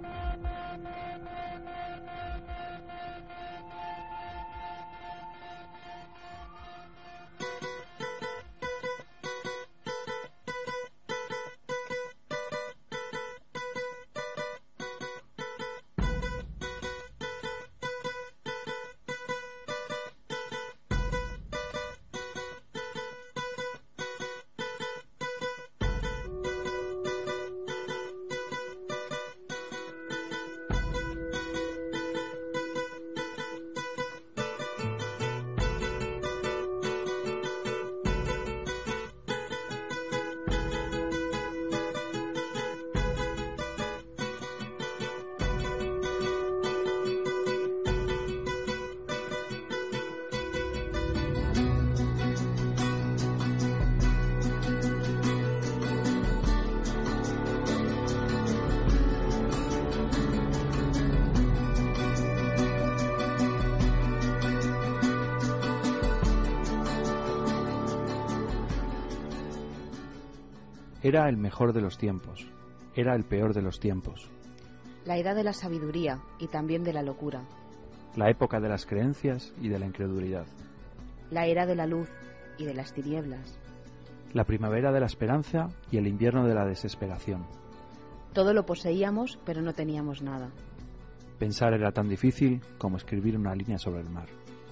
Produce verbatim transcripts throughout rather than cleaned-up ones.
Era el mejor de los tiempos, era el peor de los tiempos. La edad de la sabiduría y también de la locura. La época de las creencias y de la incredulidad. La era de la luz y de las tinieblas. La primavera de la esperanza y el invierno de la desesperación. Todo lo poseíamos, pero no teníamos nada. Pensar era tan difícil como escribir una línea sobre el mar.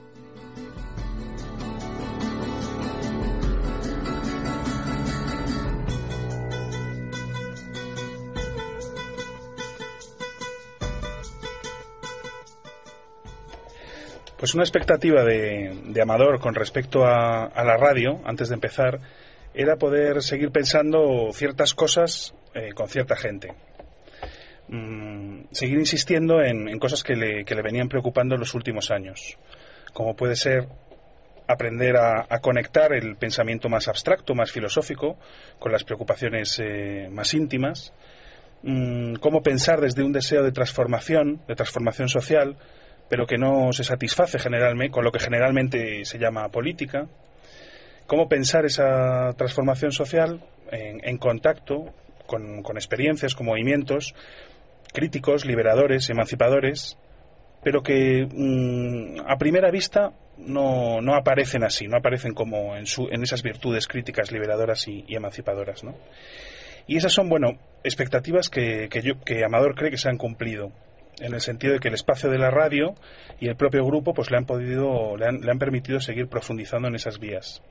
Pues una expectativa de, de Amador con respecto a, a la radio, antes de empezar, era poder seguir pensando ciertas cosas eh, con cierta gente. Mm, seguir insistiendo en, en cosas que le, que le venían preocupando en los últimos años, como puede ser aprender a, a conectar el pensamiento más abstracto, más filosófico, con las preocupaciones eh, más íntimas, mm, cómo pensar desde un deseo de transformación, de transformación social, pero que no se satisface generalmente con lo que generalmente se llama política. Cómo pensar esa transformación social en, en contacto con, con experiencias, con movimientos críticos, liberadores, emancipadores, pero que mmm, a primera vista no, no aparecen así, no aparecen como en, su, en esas virtudes críticas, liberadoras y, y emancipadoras, ¿no? Y esas son, bueno, expectativas que, que, yo, que Amador cree que se han cumplido, en el sentido de que el espacio de la radio y el propio grupo pues le han podido le han, le han permitido seguir profundizando en esas vías.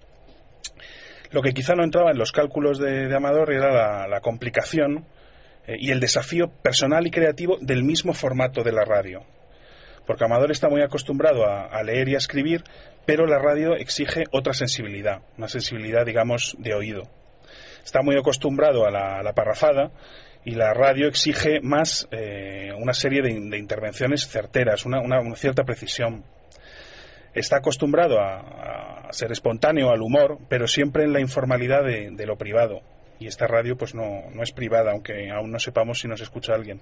Lo que quizá no entraba en los cálculos de, de Amador era la, la complicación eh, y el desafío personal y creativo del mismo formato de la radio, porque Amador está muy acostumbrado a, a leer y a escribir, pero la radio exige otra sensibilidad, una sensibilidad, digamos, de oído. Está muy acostumbrado a la, a la parrafada, y la radio exige más eh, una serie de, de intervenciones certeras, una, una, una cierta precisión. Está acostumbrado a, a ser espontáneo, al humor, pero siempre en la informalidad de, de lo privado. Y esta radio pues no, no es privada, aunque aún no sepamos si nos escucha alguien.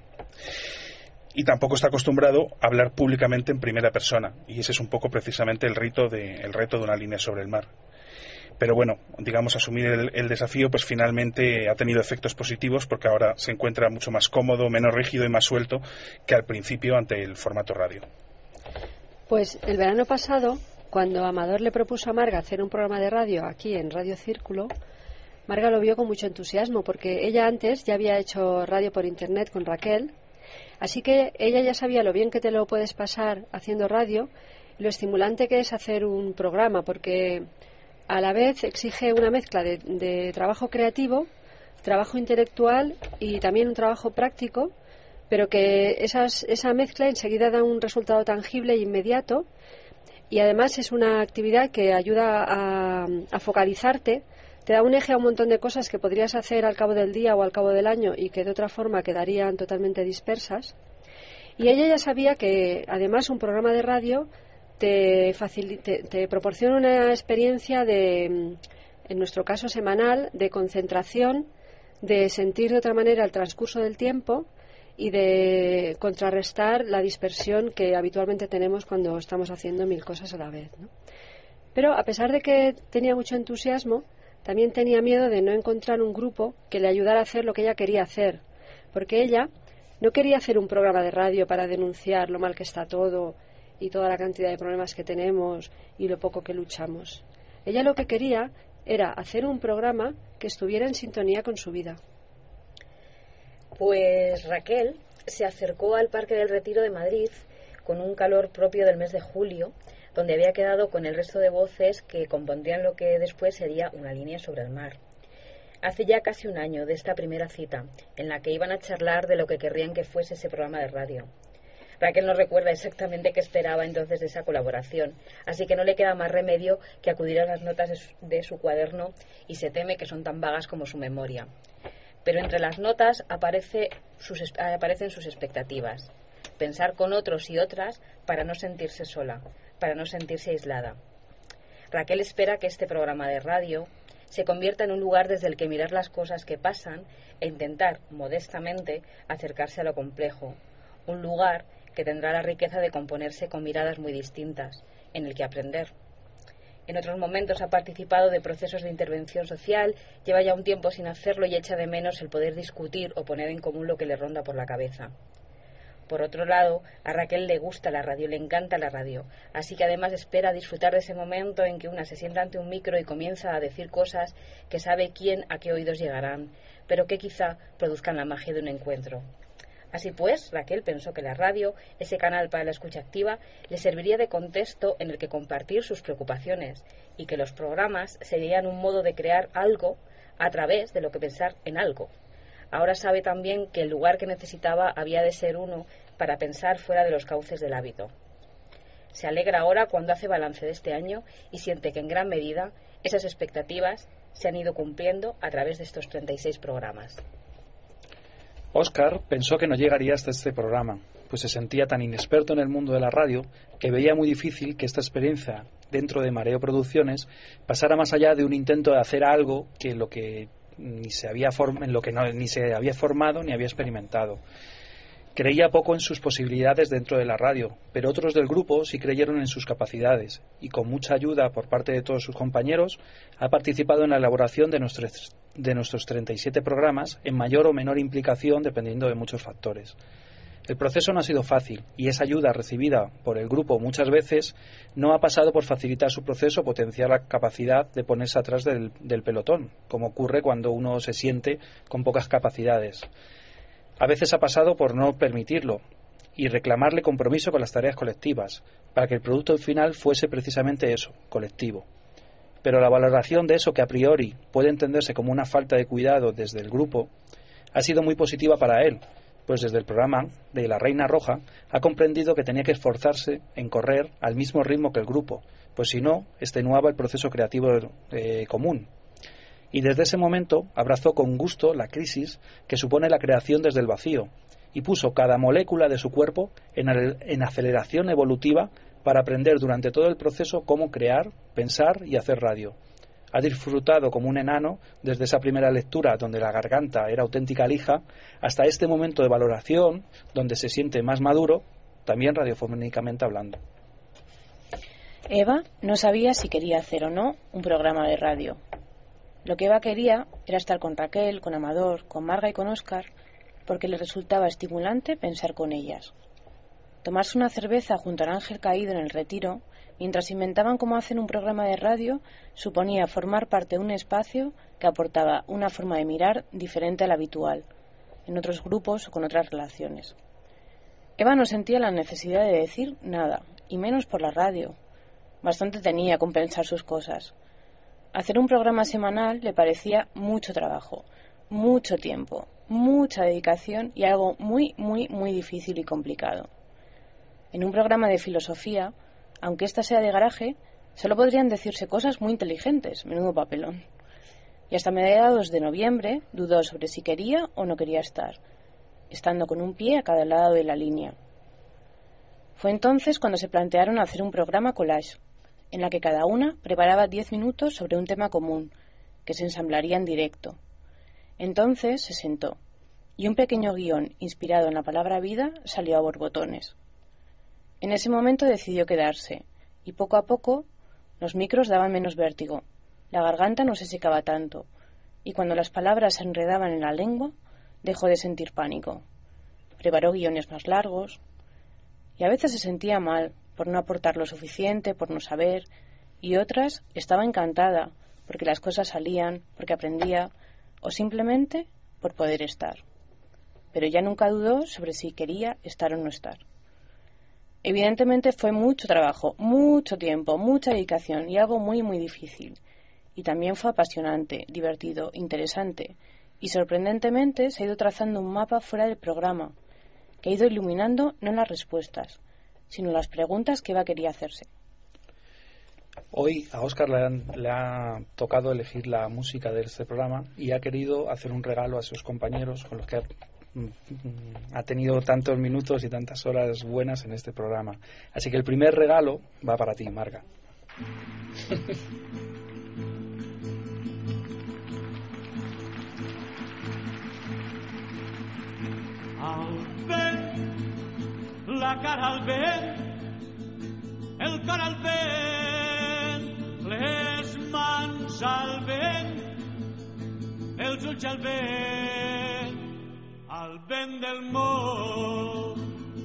Y tampoco está acostumbrado a hablar públicamente en primera persona. Y ese es un poco precisamente el, rito de, el reto de una línea sobre el mar. Pero bueno, digamos, asumir el, el desafío pues finalmente ha tenido efectos positivos, porque ahora se encuentra mucho más cómodo, menos rígido y más suelto que al principio ante el formato radio. Pues el verano pasado, cuando Amador le propuso a Marga hacer un programa de radio aquí en Radio Círculo, Marga lo vio con mucho entusiasmo, porque ella antes ya había hecho radio por internet con Raquel, así que ella ya sabía lo bien que te lo puedes pasar haciendo radio, lo estimulante que es hacer un programa, porque a la vez exige una mezcla de, de trabajo creativo, trabajo intelectual y también un trabajo práctico, pero que esas, esa mezcla enseguida da un resultado tangible e inmediato, y además es una actividad que ayuda a, a focalizarte, te da un eje a un montón de cosas que podrías hacer al cabo del día o al cabo del año y que de otra forma quedarían totalmente dispersas. Y ella ya sabía que además un programa de radio Te, te, te proporciona una experiencia de, en nuestro caso semanal, de concentración, de sentir de otra manera el transcurso del tiempo y de contrarrestar la dispersión que habitualmente tenemos cuando estamos haciendo mil cosas a la vez, ¿no? Pero a pesar de que tenía mucho entusiasmo, también tenía miedo de no encontrar un grupo que le ayudara a hacer lo que ella quería hacer, porque ella No quería hacer un programa de radio para denunciar lo mal que está todo y toda la cantidad de problemas que tenemos y lo poco que luchamos. Ella lo que quería era hacer un programa que estuviera en sintonía con su vida. Pues Raquel se acercó al Parque del Retiro de Madrid con un calor propio del mes de julio, donde había quedado con el resto de voces que compondrían lo que después sería Una línea sobre el mar. Hace ya casi un año de esta primera cita, en la que iban a charlar de lo que querrían que fuese ese programa de radio. Raquel no recuerda exactamente qué esperaba entonces de esa colaboración, así que no le queda más remedio que acudir a las notas de su, de su cuaderno, y se teme que son tan vagas como su memoria. Pero entre las notas aparece sus, aparecen sus expectativas. Pensar con otros y otras para no sentirse sola, para no sentirse aislada. Raquel espera que este programa de radio se convierta en un lugar desde el que mirar las cosas que pasan e intentar, modestamente, acercarse a lo complejo. Un lugar que tendrá la riqueza de componerse con miradas muy distintas, en el que aprender. En otros momentos ha participado de procesos de intervención social, lleva ya un tiempo sin hacerlo y echa de menos el poder discutir o poner en común lo que le ronda por la cabeza. Por otro lado, a Raquel le gusta la radio, le encanta la radio, así que además espera disfrutar de ese momento en que una se sienta ante un micro y comienza a decir cosas que sabe quién a qué oídos llegarán, pero que quizá produzcan la magia de un encuentro. Así pues, Raquel pensó que la radio, ese canal para la escucha activa, le serviría de contexto en el que compartir sus preocupaciones, y que los programas serían un modo de crear algo a través de lo que pensar en algo. Ahora sabe también que el lugar que necesitaba había de ser uno para pensar fuera de los cauces del hábito. Se alegra ahora cuando hace balance de este año y siente que en gran medida esas expectativas se han ido cumpliendo a través de estos treinta y seis programas. Óscar pensó que no llegaría hasta este programa, pues se sentía tan inexperto en el mundo de la radio que veía muy difícil que esta experiencia dentro de Mareo Producciones pasara más allá de un intento de hacer algo que lo que ni se había form- en lo que no, ni se había formado ni había experimentado. Creía poco en sus posibilidades dentro de la radio, pero otros del grupo sí creyeron en sus capacidades y con mucha ayuda por parte de todos sus compañeros ha participado en la elaboración de nuestros, de nuestros treinta y siete programas en mayor o menor implicación dependiendo de muchos factores. El proceso no ha sido fácil y esa ayuda recibida por el grupo muchas veces no ha pasado por facilitar su proceso o potenciar la capacidad de ponerse atrás del, del pelotón, como ocurre cuando uno se siente con pocas capacidades. A veces ha pasado por no permitirlo y reclamarle compromiso con las tareas colectivas, para que el producto final fuese precisamente eso, colectivo. Pero la valoración de eso que a priori puede entenderse como una falta de cuidado desde el grupo ha sido muy positiva para él, pues desde el programa de La Reina Roja ha comprendido que tenía que esforzarse en correr al mismo ritmo que el grupo, pues si no, extenuaba el proceso creativo eh, común. Y desde ese momento abrazó con gusto la crisis que supone la creación desde el vacío y puso cada molécula de su cuerpo en, el, en aceleración evolutiva para aprender durante todo el proceso cómo crear, pensar y hacer radio. Ha disfrutado como un enano desde esa primera lectura donde la garganta era auténtica lija hasta este momento de valoración donde se siente más maduro, también radiofónicamente hablando. Eva no sabía si quería hacer o no un programa de radio. Lo que Eva quería era estar con Raquel, con Amador, con Marga y con Óscar porque le resultaba estimulante pensar con ellas. Tomarse una cerveza junto al ángel caído en el retiro mientras inventaban cómo hacer un programa de radio suponía formar parte de un espacio que aportaba una forma de mirar diferente a la habitual, en otros grupos o con otras relaciones. Eva no sentía la necesidad de decir nada, y menos por la radio. Bastante tenía con pensar sus cosas. Hacer un programa semanal le parecía mucho trabajo, mucho tiempo, mucha dedicación y algo muy, muy, muy difícil y complicado. En un programa de filosofía, aunque ésta sea de garaje, solo podrían decirse cosas muy inteligentes, menudo papelón. Y hasta mediados de noviembre dudó sobre si quería o no quería estar, estando con un pie a cada lado de la línea. Fue entonces cuando se plantearon hacer un programa collage, en la que cada una preparaba diez minutos sobre un tema común, que se ensamblaría en directo. Entonces se sentó, y un pequeño guión inspirado en la palabra vida salió a borbotones. En ese momento decidió quedarse, y poco a poco los micros daban menos vértigo, la garganta no se secaba tanto, y cuando las palabras se enredaban en la lengua, dejó de sentir pánico. preparó guiones más largos y a veces se sentía mal por no aportar lo suficiente, por no saber, y otras estaba encantada porque las cosas salían, porque aprendía o simplemente por poder estar. Pero ella nunca dudó sobre si quería estar o no estar. Evidentemente fue mucho trabajo, mucho tiempo, mucha dedicación y algo muy muy difícil. Y también fue apasionante, divertido, interesante. Y sorprendentemente se ha ido trazando un mapa fuera del programa, que ha ido iluminando no las respuestas, sino las preguntas que Eva quería hacerse. Hoy a Óscar le, han, le ha tocado elegir la música de este programa y ha querido hacer un regalo a sus compañeros con los que ha, ha tenido tantos minutos y tantas horas buenas en este programa. Así que el primer regalo va para ti, Marga. Al vent, la cara al vent, el cor al vent, les mans al vent, els ulls al vent, al vent del món.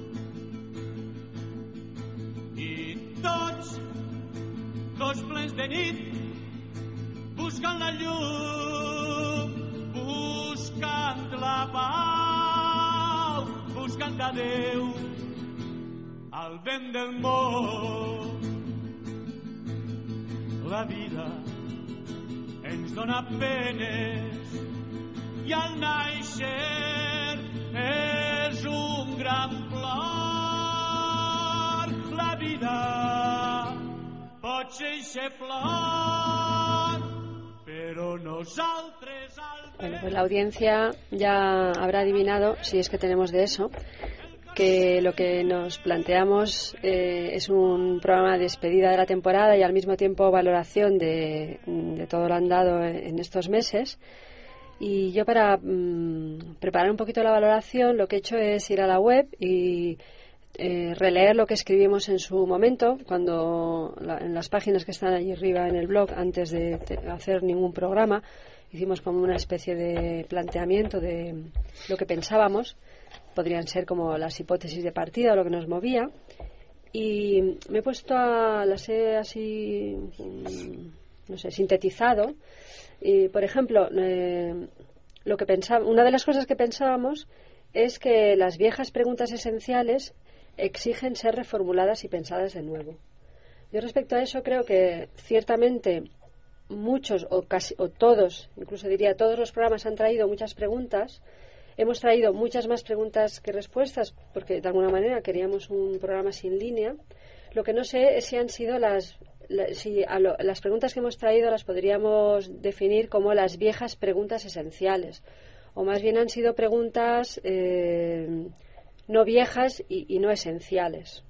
I tots, tots plens de nit, buscant la llum, buscant la pau, buscant a Déu, al vent del món. La vida ens dona penes i al naixer és un gran plor. La vida pot ser eixe plor, pero nosaltres al Bueno, pues la audiencia ya habrá adivinado, si es que tenemos de eso, que lo que nos planteamos eh, es un programa de despedida de la temporada y al mismo tiempo valoración de, de todo lo andado en estos meses. Y yo para mmm, preparar un poquito la valoración lo que he hecho es ir a la web y eh, releer lo que escribimos en su momento, cuando la, en las páginas que están allí arriba en el blog, antes de, de hacer ningún programa. Hicimos como una especie de planteamiento de lo que pensábamos. Podrían ser como las hipótesis de partida o lo que nos movía. Y me he puesto a las he así, no sé, sintetizado. Y, por ejemplo, eh, lo que pensaba, una de las cosas que pensábamos es que las viejas preguntas esenciales exigen ser reformuladas y pensadas de nuevo. Yo respecto a eso creo que ciertamente muchos o casi o todos, incluso diría todos los programas han traído muchas preguntas. Hemos traído muchas más preguntas que respuestas porque de alguna manera queríamos un programa sin línea. Lo que no sé es si han sido las la, si a lo, las preguntas que hemos traído las podríamos definir como las viejas preguntas esenciales, o más bien han sido preguntas eh, no viejas y, y no esenciales.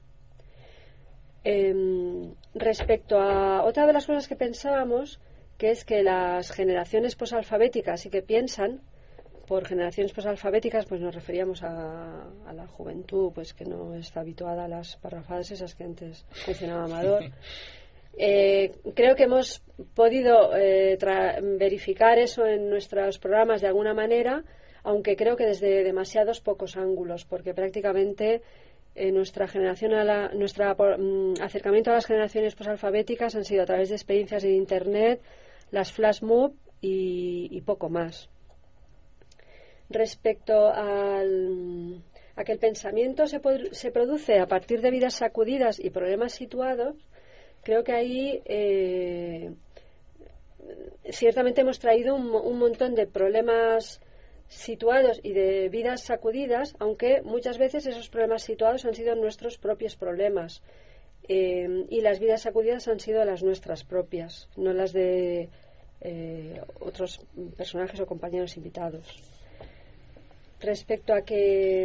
Eh, respecto a otra de las cosas que pensábamos, que es que las generaciones posalfabéticas y que piensan, por generaciones posalfabéticas pues nos referíamos a, a la juventud pues que no está habituada a las parrafadas esas que antes mencionaba Amador. Eh, creo que hemos podido eh, verificar eso en nuestros programas de alguna manera, aunque creo que desde demasiados pocos ángulos, porque prácticamente eh, nuestra generación a la, nuestro um, acercamiento a las generaciones posalfabéticas han sido a través de experiencias en internet, las flash mob y, y poco más. Respecto al, a que el pensamiento se, se produce a partir de vidas sacudidas y problemas situados, creo que ahí eh, ciertamente hemos traído un, un montón de problemas situados y de vidas sacudidas, aunque muchas veces esos problemas situados han sido nuestros propios problemas eh, y las vidas sacudidas han sido las nuestras propias, no las de eh, otros personajes o compañeros invitados. Respecto a que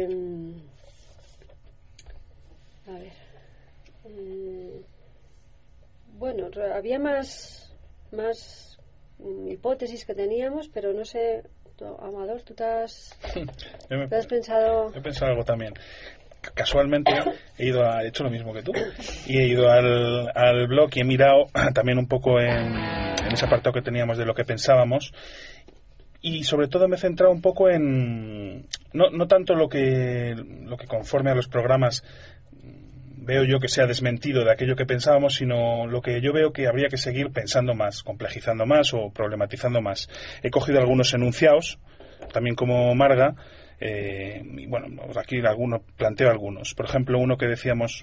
a ver eh, bueno, había más más hipótesis que teníamos, pero no sé, Amador, tú te has, me, ¿te has pensado he pensado algo también. Casualmente he ido a, he hecho lo mismo que tú y he ido al, al blog y he mirado también un poco en, en ese apartado que teníamos de lo que pensábamos. y sobre todo me he centrado un poco en no, no tanto lo que lo que conforme a los programas veo yo que sea desmentido de aquello que pensábamos, sino lo que yo veo que habría que seguir pensando más, complejizando más o problematizando más. He cogido algunos enunciados, también como Marga, eh, y bueno, aquí algunos, planteo algunos. Por ejemplo, uno que decíamos,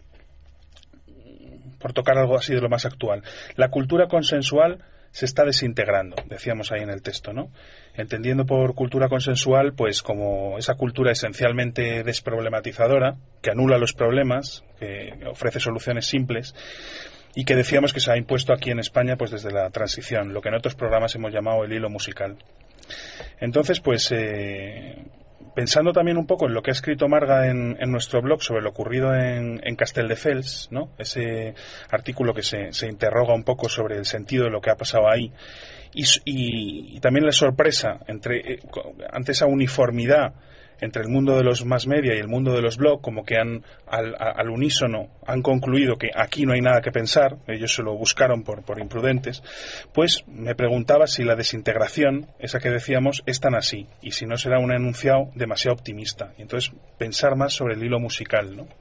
por tocar algo así de lo más actual, la cultura consensual se está desintegrando, decíamos ahí en el texto, ¿no? Entendiendo por cultura consensual, pues como esa cultura esencialmente desproblematizadora, que anula los problemas, que ofrece soluciones simples, y que decíamos que se ha impuesto aquí en España pues desde la transición, lo que en otros programas hemos llamado el hilo musical. Entonces, pues eh, pensando también un poco en lo que ha escrito Marga en, en nuestro blog sobre lo ocurrido en, en Castelldefels, ¿no? Ese artículo que se, se interroga un poco sobre el sentido de lo que ha pasado ahí, y, y, y también la sorpresa entre, eh, ante esa uniformidad entre el mundo de los mass media y el mundo de los blogs, como que han al, al unísono han concluido que aquí no hay nada que pensar, ellos se lo buscaron por, por imprudentes, pues me preguntaba si la desintegración, esa que decíamos, es tan así, y si no será un enunciado demasiado optimista, y entonces pensar más sobre el hilo musical, ¿no?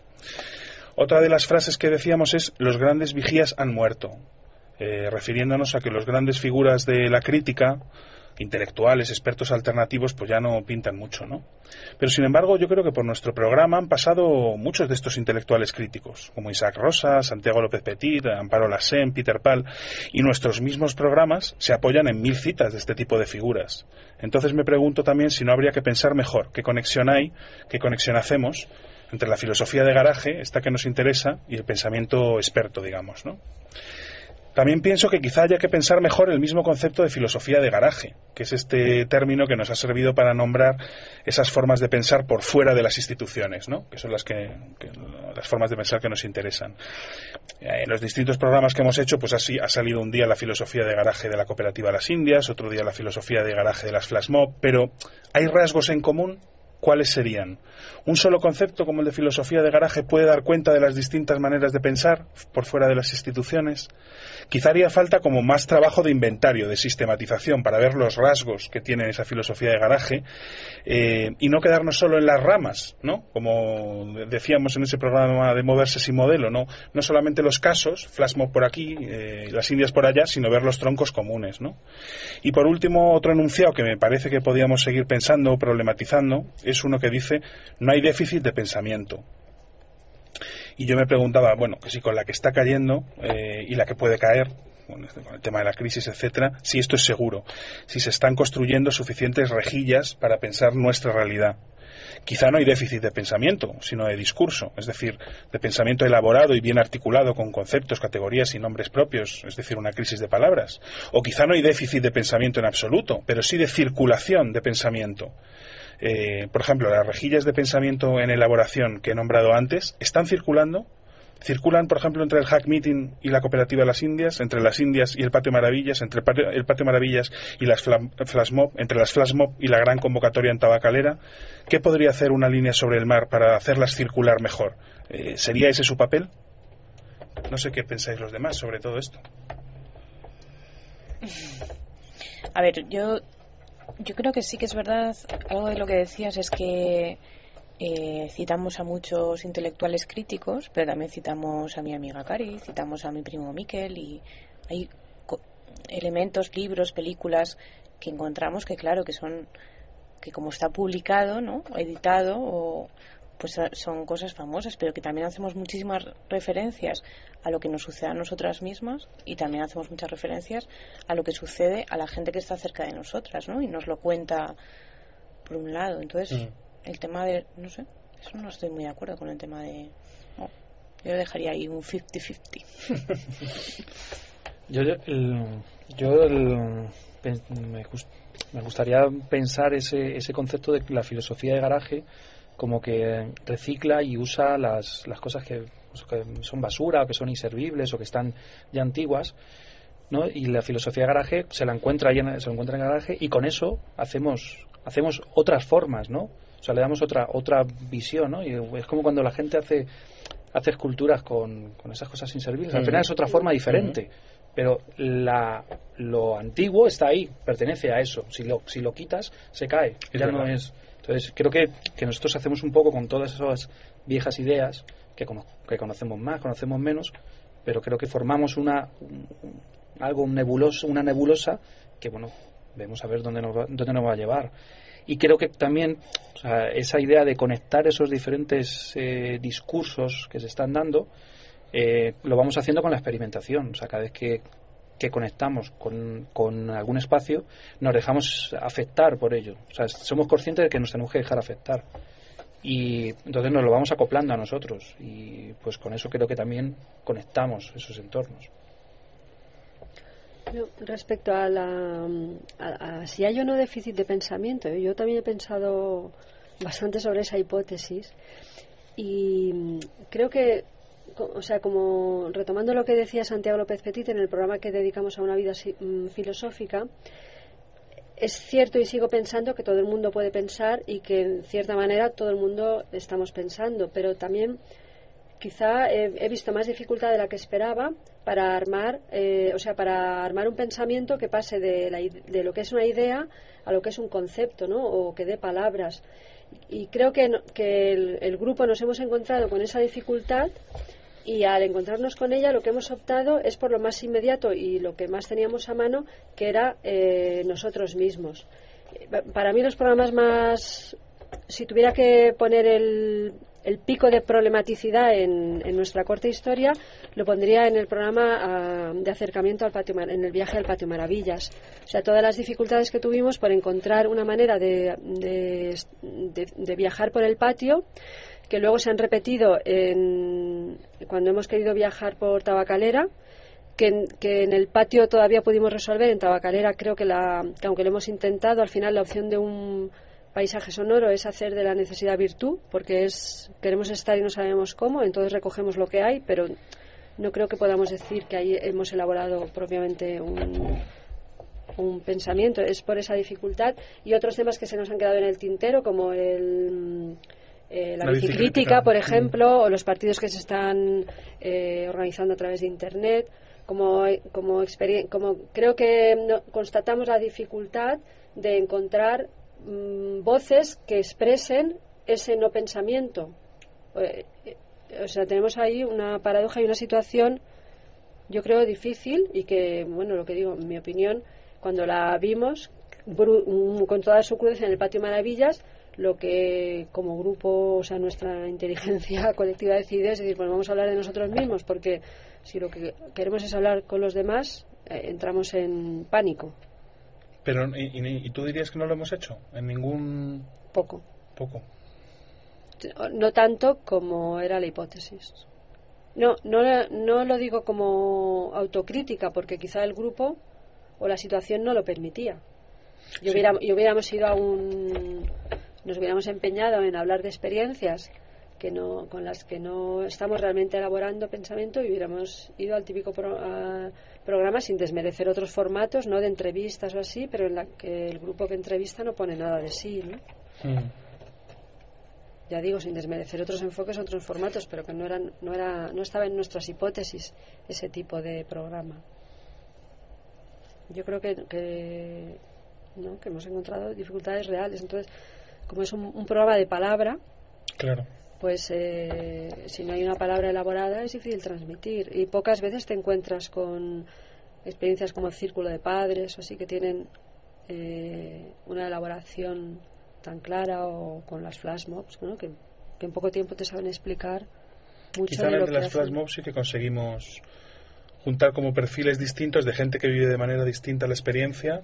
Otra de las frases que decíamos es: los grandes vigías han muerto, eh, refiriéndonos a que los grandes figuras de la crítica, intelectuales, expertos alternativos, pues ya no pintan mucho, ¿no? Pero sin embargo yo creo que por nuestro programa han pasado muchos de estos intelectuales críticos, como Isaac Rosa, Santiago López Petit, Amparo Lassen, Peter Pal, y nuestros mismos programas se apoyan en mil citas de este tipo de figuras. Entonces me pregunto también si no habría que pensar mejor qué conexión hay, qué conexión hacemos entre la filosofía de garaje, esta que nos interesa, y el pensamiento experto, digamos, ¿no? También pienso que quizá haya que pensar mejor el mismo concepto de filosofía de garaje, que es este término que nos ha servido para nombrar esas formas de pensar por fuera de las instituciones, ¿no? Que son las que, que las formas de pensar que nos interesan. En los distintos programas que hemos hecho, pues así ha salido un día la filosofía de garaje de la cooperativa Las Indias, otro día la filosofía de garaje de las flash mob, pero ¿hay rasgos en común? ¿Cuáles serían? ¿Un solo concepto como el de filosofía de garaje puede dar cuenta de las distintas maneras de pensar por fuera de las instituciones? Quizá haría falta como más trabajo de inventario, de sistematización, para ver los rasgos que tiene esa filosofía de garaje, eh, y no quedarnos solo en las ramas, ¿no? Como decíamos en ese programa de Moverse sin modelo, ¿no? No solamente los casos, flash mob por aquí, eh, Las Indias por allá, sino ver los troncos comunes, ¿no? Y por último, otro enunciado que me parece que podíamos seguir pensando, problematizando, es uno que dice: no hay déficit de pensamiento. Y yo me preguntaba, bueno, que si con la que está cayendo eh, y la que puede caer, con el tema de la crisis, etcétera, si esto es seguro, si se están construyendo suficientes rejillas para pensar nuestra realidad. Quizá no hay déficit de pensamiento, sino de discurso, es decir, de pensamiento elaborado y bien articulado con conceptos, categorías y nombres propios, es decir, una crisis de palabras. O quizá no hay déficit de pensamiento en absoluto, pero sí de circulación de pensamiento. Eh, por ejemplo, las rejillas de pensamiento en elaboración que he nombrado antes, ¿están circulando? ¿Circulan, por ejemplo, entre el Hack Meeting y la cooperativa Las Indias, entre Las Indias y el Patio Maravillas, entre el Patio, el Patio Maravillas y las Flash Mob, entre las Flash Mob y la gran convocatoria en Tabacalera? ¿Qué podría hacer una línea sobre el mar para hacerlas circular mejor? Eh, ¿Sería ese su papel? No sé qué pensáis los demás sobre todo esto. A ver, yo... Yo creo que sí que es verdad, algo de lo que decías es que eh, citamos a muchos intelectuales críticos, pero también citamos a mi amiga Cari, citamos a mi primo Miquel, y hay co- elementos, libros, películas que encontramos que claro, que son, que como está publicado, ¿no?, editado, o, pues son cosas famosas, pero que también hacemos muchísimas referencias a lo que nos sucede a nosotras mismas, y también hacemos muchas referencias a lo que sucede a la gente que está cerca de nosotras, ¿no? Y nos lo cuenta por un lado. Entonces, mm. el tema de, no sé, eso no estoy muy de acuerdo con el tema de, no, yo dejaría ahí un cincuenta cincuenta. yo el, yo el, me, gust, me gustaría pensar ese, ese concepto de la filosofía de garaje como que recicla y usa las, las cosas que, que son basura o que son inservibles o que están ya antiguas, ¿no? Y la filosofía de garaje se la encuentra ahí en, se la encuentra en el garaje, y con eso hacemos hacemos otras formas, ¿no? O sea, le damos otra otra visión, ¿no? Y es como cuando la gente hace hace esculturas con, con esas cosas inservibles. Al final es otra forma diferente. pero la, lo antiguo está ahí, pertenece a eso. Si lo, si lo quitas, se cae. Es ya verdad. no es. Entonces, creo que, que nosotros hacemos un poco con todas esas viejas ideas que, cono- que conocemos más, conocemos menos, pero creo que formamos una un- un- algo nebuloso, una nebulosa que, bueno, vemos a ver dónde nos va, dónde nos va a llevar. Y creo que también, o sea, esa idea de conectar esos diferentes eh, discursos que se están dando, eh, lo vamos haciendo con la experimentación. O sea, cada vez que, que conectamos con, con algún espacio, nos dejamos afectar por ello. O sea, somos conscientes de que nos tenemos que dejar afectar. Y entonces nos lo vamos acoplando a nosotros. Y pues con eso creo que también conectamos esos entornos. No, respecto a la a, a si hay o no déficit de pensamiento, ¿eh? Yo también he pensado bastante sobre esa hipótesis y mm, creo que, co- o sea, como retomando lo que decía Santiago López Petit en el programa que dedicamos a una vida si- mm, filosófica, es cierto y sigo pensando que todo el mundo puede pensar y que en cierta manera todo el mundo estamos pensando, pero también quizá he, he visto más dificultad de la que esperaba para armar, eh, o sea, para armar un pensamiento que pase de, la, ide- de lo que es una idea a lo que es un concepto, ¿no? O que dé palabras. Y creo que, no- que el, el grupo nos hemos encontrado con esa dificultad y al encontrarnos con ella lo que hemos optado es por lo más inmediato y lo que más teníamos a mano, que era eh, nosotros mismos. Para mí los programas más, si tuviera que poner el, el pico de problematicidad en, en nuestra corta historia, lo pondría en el programa ah, de acercamiento al patio, Mar- en el viaje al Patio Maravillas. O sea, todas las dificultades que tuvimos por encontrar una manera de, de, de, de viajar por el patio, que luego se han repetido en, cuando hemos querido viajar por Tabacalera, que en, que en el patio todavía pudimos resolver. En Tabacalera creo que, la, que aunque lo hemos intentado, al final la opción de un paisaje sonoro es hacer de la necesidad virtud, porque es queremos estar y no sabemos cómo, entonces recogemos lo que hay, pero no creo que podamos decir que ahí hemos elaborado propiamente un, un pensamiento. Es por esa dificultad y otros temas que se nos han quedado en el tintero, como el Eh, la, La bicicrítica, bicicrítica. por ejemplo, o los partidos que se están eh, organizando a través de Internet. Como, como, experien- como creo que no, constatamos la dificultad de encontrar mm, voces que expresen ese no pensamiento. Eh, eh, o sea, tenemos ahí una paradoja y una situación, yo creo, difícil y que, bueno, lo que digo, en mi opinión, cuando la vimos bru- mm, con toda su crudeza en el Patio Maravillas, lo que como grupo, o sea, nuestra inteligencia colectiva decidió es decir, pues vamos a hablar de nosotros mismos, porque si lo que queremos es hablar con los demás, eh, entramos en pánico. Pero, ¿y, y, ¿y tú dirías que no lo hemos hecho? En ningún... Poco. Poco. No tanto como era la hipótesis. No, no, no lo digo como autocrítica, porque quizá el grupo o la situación no lo permitía. Y, Sí. hubiéramos, y hubiéramos ido a un... nos hubiéramos empeñado en hablar de experiencias que no, con las que no estamos realmente elaborando pensamiento y hubiéramos ido al típico pro, a, programa sin desmerecer otros formatos, no de entrevistas o así, pero en la que el grupo que entrevista no pone nada de sí, ¿no? Mm. Ya digo, sin desmerecer otros enfoques, otros formatos, pero que no eran, no era, no estaba en nuestras hipótesis ese tipo de programa. Yo creo que, que ¿no? que hemos encontrado dificultades reales. Entonces, como es un, un programa de palabra, Claro. pues eh, si no hay una palabra elaborada es difícil transmitir. Y pocas veces te encuentras con experiencias como el Círculo de Padres o así, que tienen eh, una elaboración tan clara, o con las flash mobs, ¿no? que, que en poco tiempo te saben explicar mucho Quizá de en lo el de que las hacen. flash mobs sí que conseguimos juntar como perfiles distintos de gente que vive de manera distinta la experiencia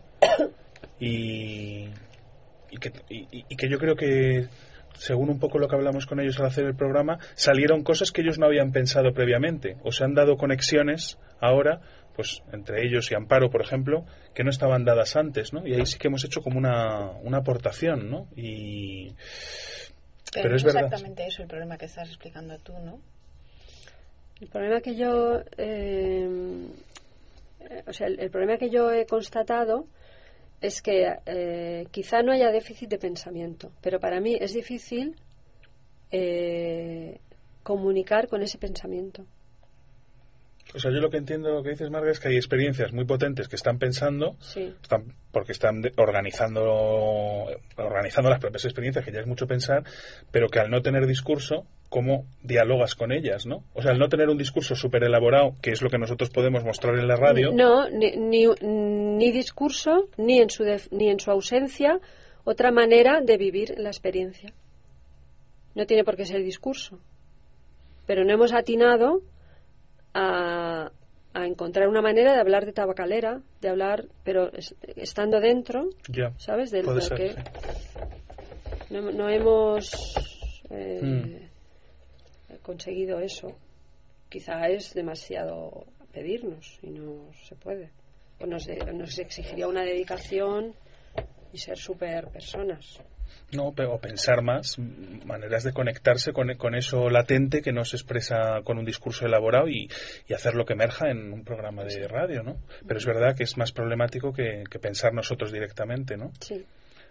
y, y, que, y, y que yo creo que, según un poco lo que hablamos con ellos al hacer el programa, salieron cosas que ellos no habían pensado previamente, o se han dado conexiones ahora, pues entre ellos y Amparo, por ejemplo, que no estaban dadas antes, ¿no? Y ahí sí que hemos hecho como una, una aportación, ¿no? Y... Pero, Pero no es es verdad. exactamente eso el problema que estás explicando tú, ¿no? El problema que yo, eh, o sea, el, el problema que yo he constatado es que eh, quizá no haya déficit de pensamiento, pero para mí es difícil eh, comunicar con ese pensamiento. O sea, yo lo que entiendo, lo que dices, Marga, es que hay experiencias muy potentes que están pensando, Sí. están, porque están de- organizando organizando las propias experiencias, que ya es mucho pensar, pero que al no tener discurso, ¿cómo dialogas con ellas, no? O sea, al no tener un discurso súper elaborado, que es lo que nosotros podemos mostrar en la radio... No, ni, ni, ni discurso, ni en, su def- ni en su ausencia, otra manera de vivir la experiencia. No tiene por qué ser discurso. Pero no hemos atinado a, a encontrar una manera de hablar de tabacalera, de hablar, pero es- estando dentro, Ya, ¿sabes? Del, puede del ser, que sí. no, no hemos eh, Mm. conseguido eso. Quizá es demasiado pedirnos y no se puede. O nos, de- nos exigiría una dedicación y ser super personas. No, pero pensar más, m- maneras de conectarse con, con eso latente que no se expresa con un discurso elaborado y, y hacerlo que emerja en un programa de radio, ¿no? Pero es verdad que es más problemático que, que pensar nosotros directamente, ¿no? Sí.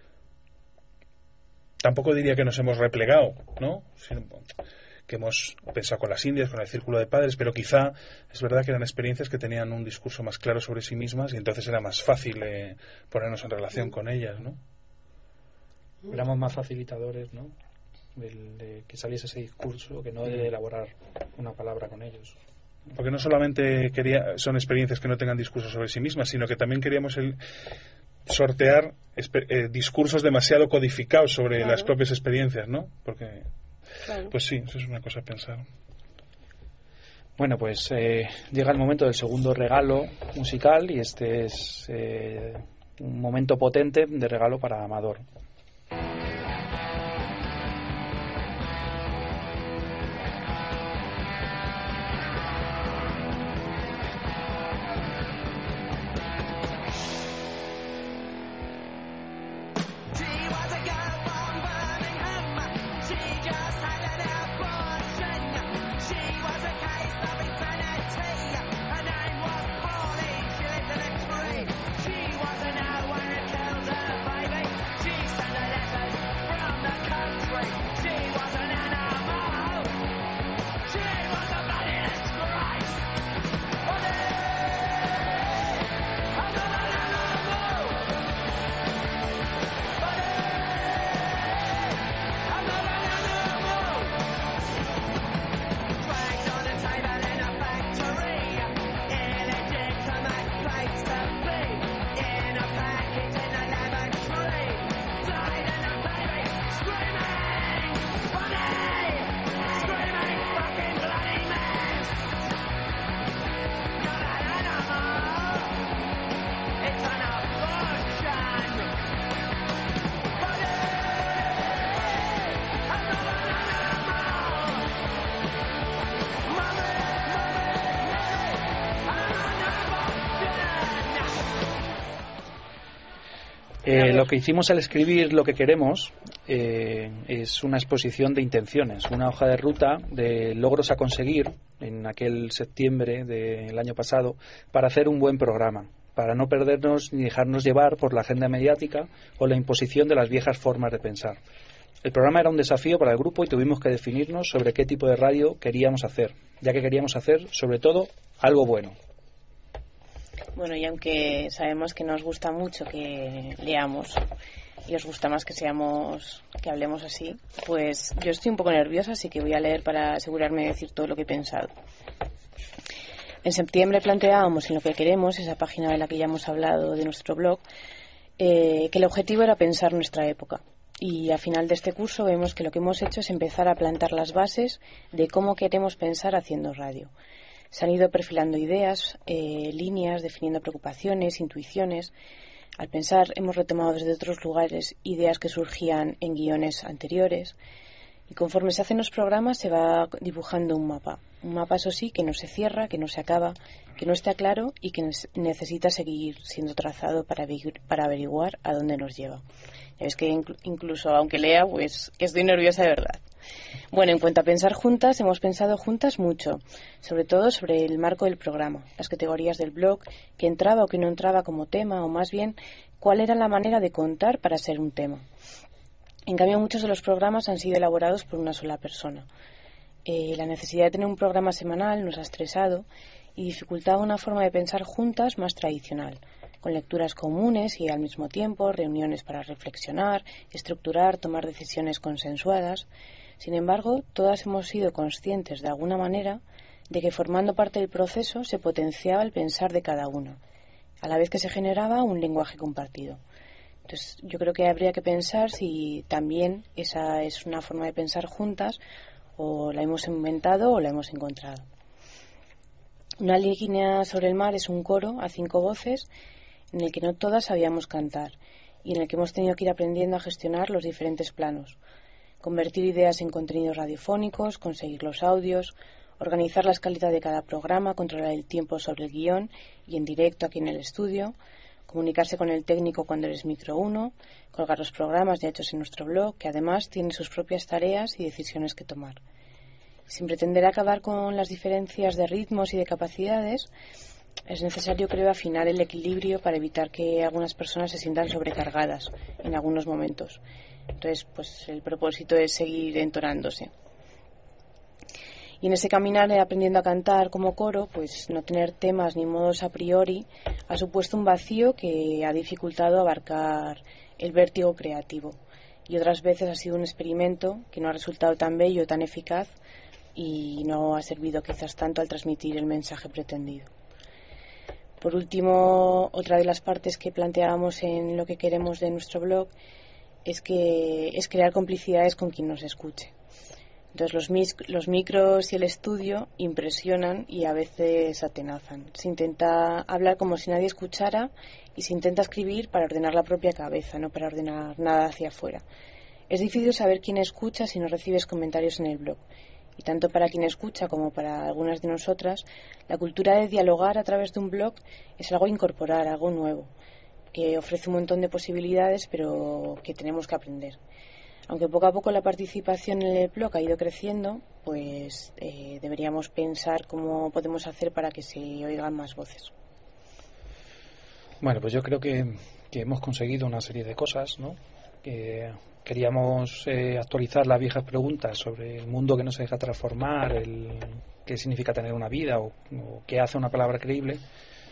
Tampoco diría que nos hemos replegado, ¿no? Sino que hemos pensado con las Indias, con el Círculo de Padres, pero quizá es verdad que eran experiencias que tenían un discurso más claro sobre sí mismas y entonces era más fácil eh, ponernos en relación con ellas, ¿no? Éramos más facilitadores, ¿no? Del- de que saliese ese discurso, que no de elaborar una palabra con ellos. Porque no solamente quería, son experiencias que no tengan discurso sobre sí mismas, sino que también queríamos el sortear espe- eh, discursos demasiado codificados sobre Claro. las propias experiencias, ¿no? Porque, Claro. pues sí, eso es una cosa a pensar. Bueno, pues eh, llega el momento del segundo regalo musical y este es eh, un momento potente de regalo para Amador. Eh, lo que hicimos al escribir Lo que queremos eh, es una exposición de intenciones, una hoja de ruta de logros a conseguir en aquel septiembre del año pasado para hacer un buen programa, para no perdernos ni dejarnos llevar por la agenda mediática o la imposición de las viejas formas de pensar. El programa era un desafío para el grupo y tuvimos que definirnos sobre qué tipo de radio queríamos hacer, ya que queríamos hacer, sobre todo, algo bueno. Bueno, y aunque sabemos que nos gusta mucho que leamos y os gusta más que seamos, que hablemos así, pues yo estoy un poco nerviosa, así que voy a leer para asegurarme de decir todo lo que he pensado. En septiembre planteábamos en Lo que queremos, esa página de la que ya hemos hablado de nuestro blog, eh, que el objetivo era pensar nuestra época. Y a final de este curso vemos que lo que hemos hecho es empezar a plantar las bases de cómo queremos pensar haciendo radio. Se han ido perfilando ideas, eh, líneas, definiendo preocupaciones, intuiciones. Al pensar hemos retomado desde otros lugares ideas que surgían en guiones anteriores. Y conforme se hacen los programas se va dibujando un mapa. Un mapa, eso sí, que no se cierra, que no se acaba, que no está claro y que necesita seguir siendo trazado para, para averiguar a dónde nos lleva. Ya ves que inclu- incluso aunque lea, pues que estoy nerviosa de verdad. Bueno, en cuanto a pensar juntas, hemos pensado juntas mucho, sobre todo sobre el marco del programa, las categorías del blog, que entraba o que no entraba como tema, o más bien, cuál era la manera de contar para ser un tema. En cambio, muchos de los programas han sido elaborados por una sola persona. Eh, la necesidad de tener un programa semanal nos ha estresado y dificultaba una forma de pensar juntas más tradicional, con lecturas comunes y al mismo tiempo reuniones para reflexionar, estructurar, tomar decisiones consensuadas. Sin embargo, todas hemos sido conscientes de alguna manera de que formando parte del proceso se potenciaba el pensar de cada una, a la vez que se generaba un lenguaje compartido. Entonces, yo creo que habría que pensar si también esa es una forma de pensar juntas o la hemos inventado o la hemos encontrado. Una línea sobre el mar es un coro a cinco voces en el que no todas sabíamos cantar y en el que hemos tenido que ir aprendiendo a gestionar los diferentes planos, convertir ideas en contenidos radiofónicos, conseguir los audios, organizar la escaleta de cada programa, controlar el tiempo sobre el guión y en directo aquí en el estudio, comunicarse con el técnico cuando eres micro uno, colgar los programas ya hechos en nuestro blog, que además tiene sus propias tareas y decisiones que tomar. Sin pretender acabar con las diferencias de ritmos y de capacidades, es necesario, creo, afinar el equilibrio para evitar que algunas personas se sientan sobrecargadas en algunos momentos. Entonces, pues el propósito es seguir entonándose. Y en ese caminar de aprendiendo a cantar como coro, pues no tener temas ni modos a priori ha supuesto un vacío que ha dificultado abarcar el vértigo creativo. Y otras veces ha sido un experimento que no ha resultado tan bello, tan eficaz y no ha servido quizás tanto al transmitir el mensaje pretendido. Por último, otra de las partes que planteábamos en lo que queremos de nuestro blog es que es crear complicidades con quien nos escuche. Entonces los, mis, los micros y el estudio impresionan y a veces atenazan. Se intenta hablar como si nadie escuchara y se intenta escribir para ordenar la propia cabeza, no para ordenar nada hacia afuera. Es difícil saber quién escucha si no recibes comentarios en el blog. Y tanto para quien escucha como para algunas de nosotras, la cultura de dialogar a través de un blog es algo a incorporar, algo nuevo, que ofrece un montón de posibilidades, pero que tenemos que aprender. Aunque poco a poco la participación en el blog ha ido creciendo, pues eh, deberíamos pensar cómo podemos hacer para que se oigan más voces. Bueno, pues yo creo que, que hemos conseguido una serie de cosas, ¿no? Que queríamos eh, actualizar las viejas preguntas sobre el mundo que no se deja transformar, el qué significa tener una vida o, o qué hace una palabra creíble.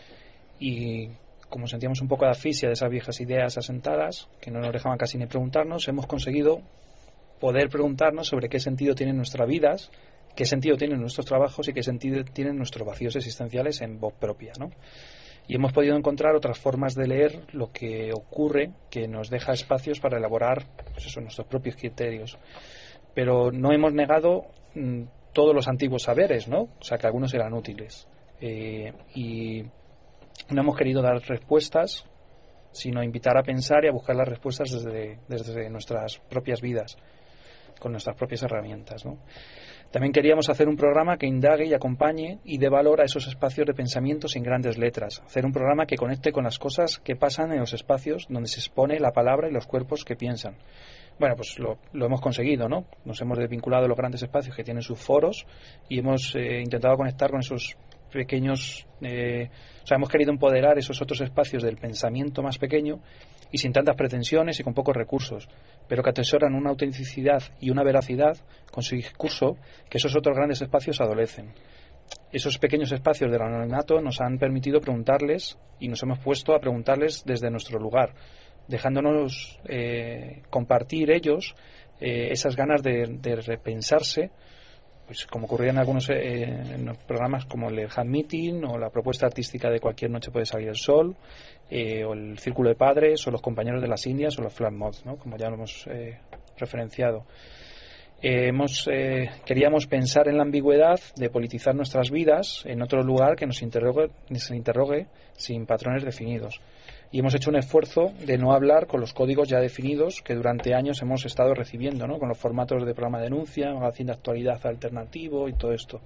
Y como sentíamos un poco de asfixia de esas viejas ideas asentadas, que no nos dejaban casi ni preguntarnos, hemos conseguido poder preguntarnos sobre qué sentido tienen nuestras vidas, qué sentido tienen nuestros trabajos y qué sentido tienen nuestros vacíos existenciales en voz propia, ¿no? Y hemos podido encontrar otras formas de leer lo que ocurre, que nos deja espacios para elaborar, pues eso, nuestros propios criterios. Pero no hemos negado mmm, todos los antiguos saberes, ¿no? O sea, que algunos eran útiles. Eh, y no hemos querido dar respuestas, sino invitar a pensar y a buscar las respuestas desde, desde nuestras propias vidas, con nuestras propias herramientas, ¿no? También queríamos hacer un programa que indague y acompañe y dé valor a esos espacios de pensamiento sin grandes letras. Hacer un programa que conecte con las cosas que pasan en los espacios donde se expone la palabra y los cuerpos que piensan. Bueno, pues lo, lo hemos conseguido, ¿no? Nos hemos desvinculado de los grandes espacios que tienen sus foros y hemos eh, intentado conectar con esos pequeños... Eh, o sea, hemos querido empoderar esos otros espacios del pensamiento más pequeño y sin tantas pretensiones y con pocos recursos, pero que atesoran una autenticidad y una veracidad con su discurso que esos otros grandes espacios adolecen. Esos pequeños espacios del anonimato nos han permitido preguntarles y nos hemos puesto a preguntarles desde nuestro lugar, dejándonos eh, compartir ellos eh, esas ganas de, de repensarse, pues como ocurría en algunos eh, en los programas como el Hand Meeting o la propuesta artística de Cualquier noche puede salir el sol, eh, o el Círculo de Padres o los Compañeros de las Indias o los Flat Mods, ¿no? Como ya lo hemos eh, referenciado. Eh, hemos, eh, queríamos pensar en la ambigüedad de politizar nuestras vidas en otro lugar que nos interrogue, nos interrogue sin patrones definidos. Y hemos hecho un esfuerzo de no hablar con los códigos ya definidos que durante años hemos estado recibiendo, ¿no? Con los formatos de programa de denuncia, magazine de actualidad alternativo y todo esto.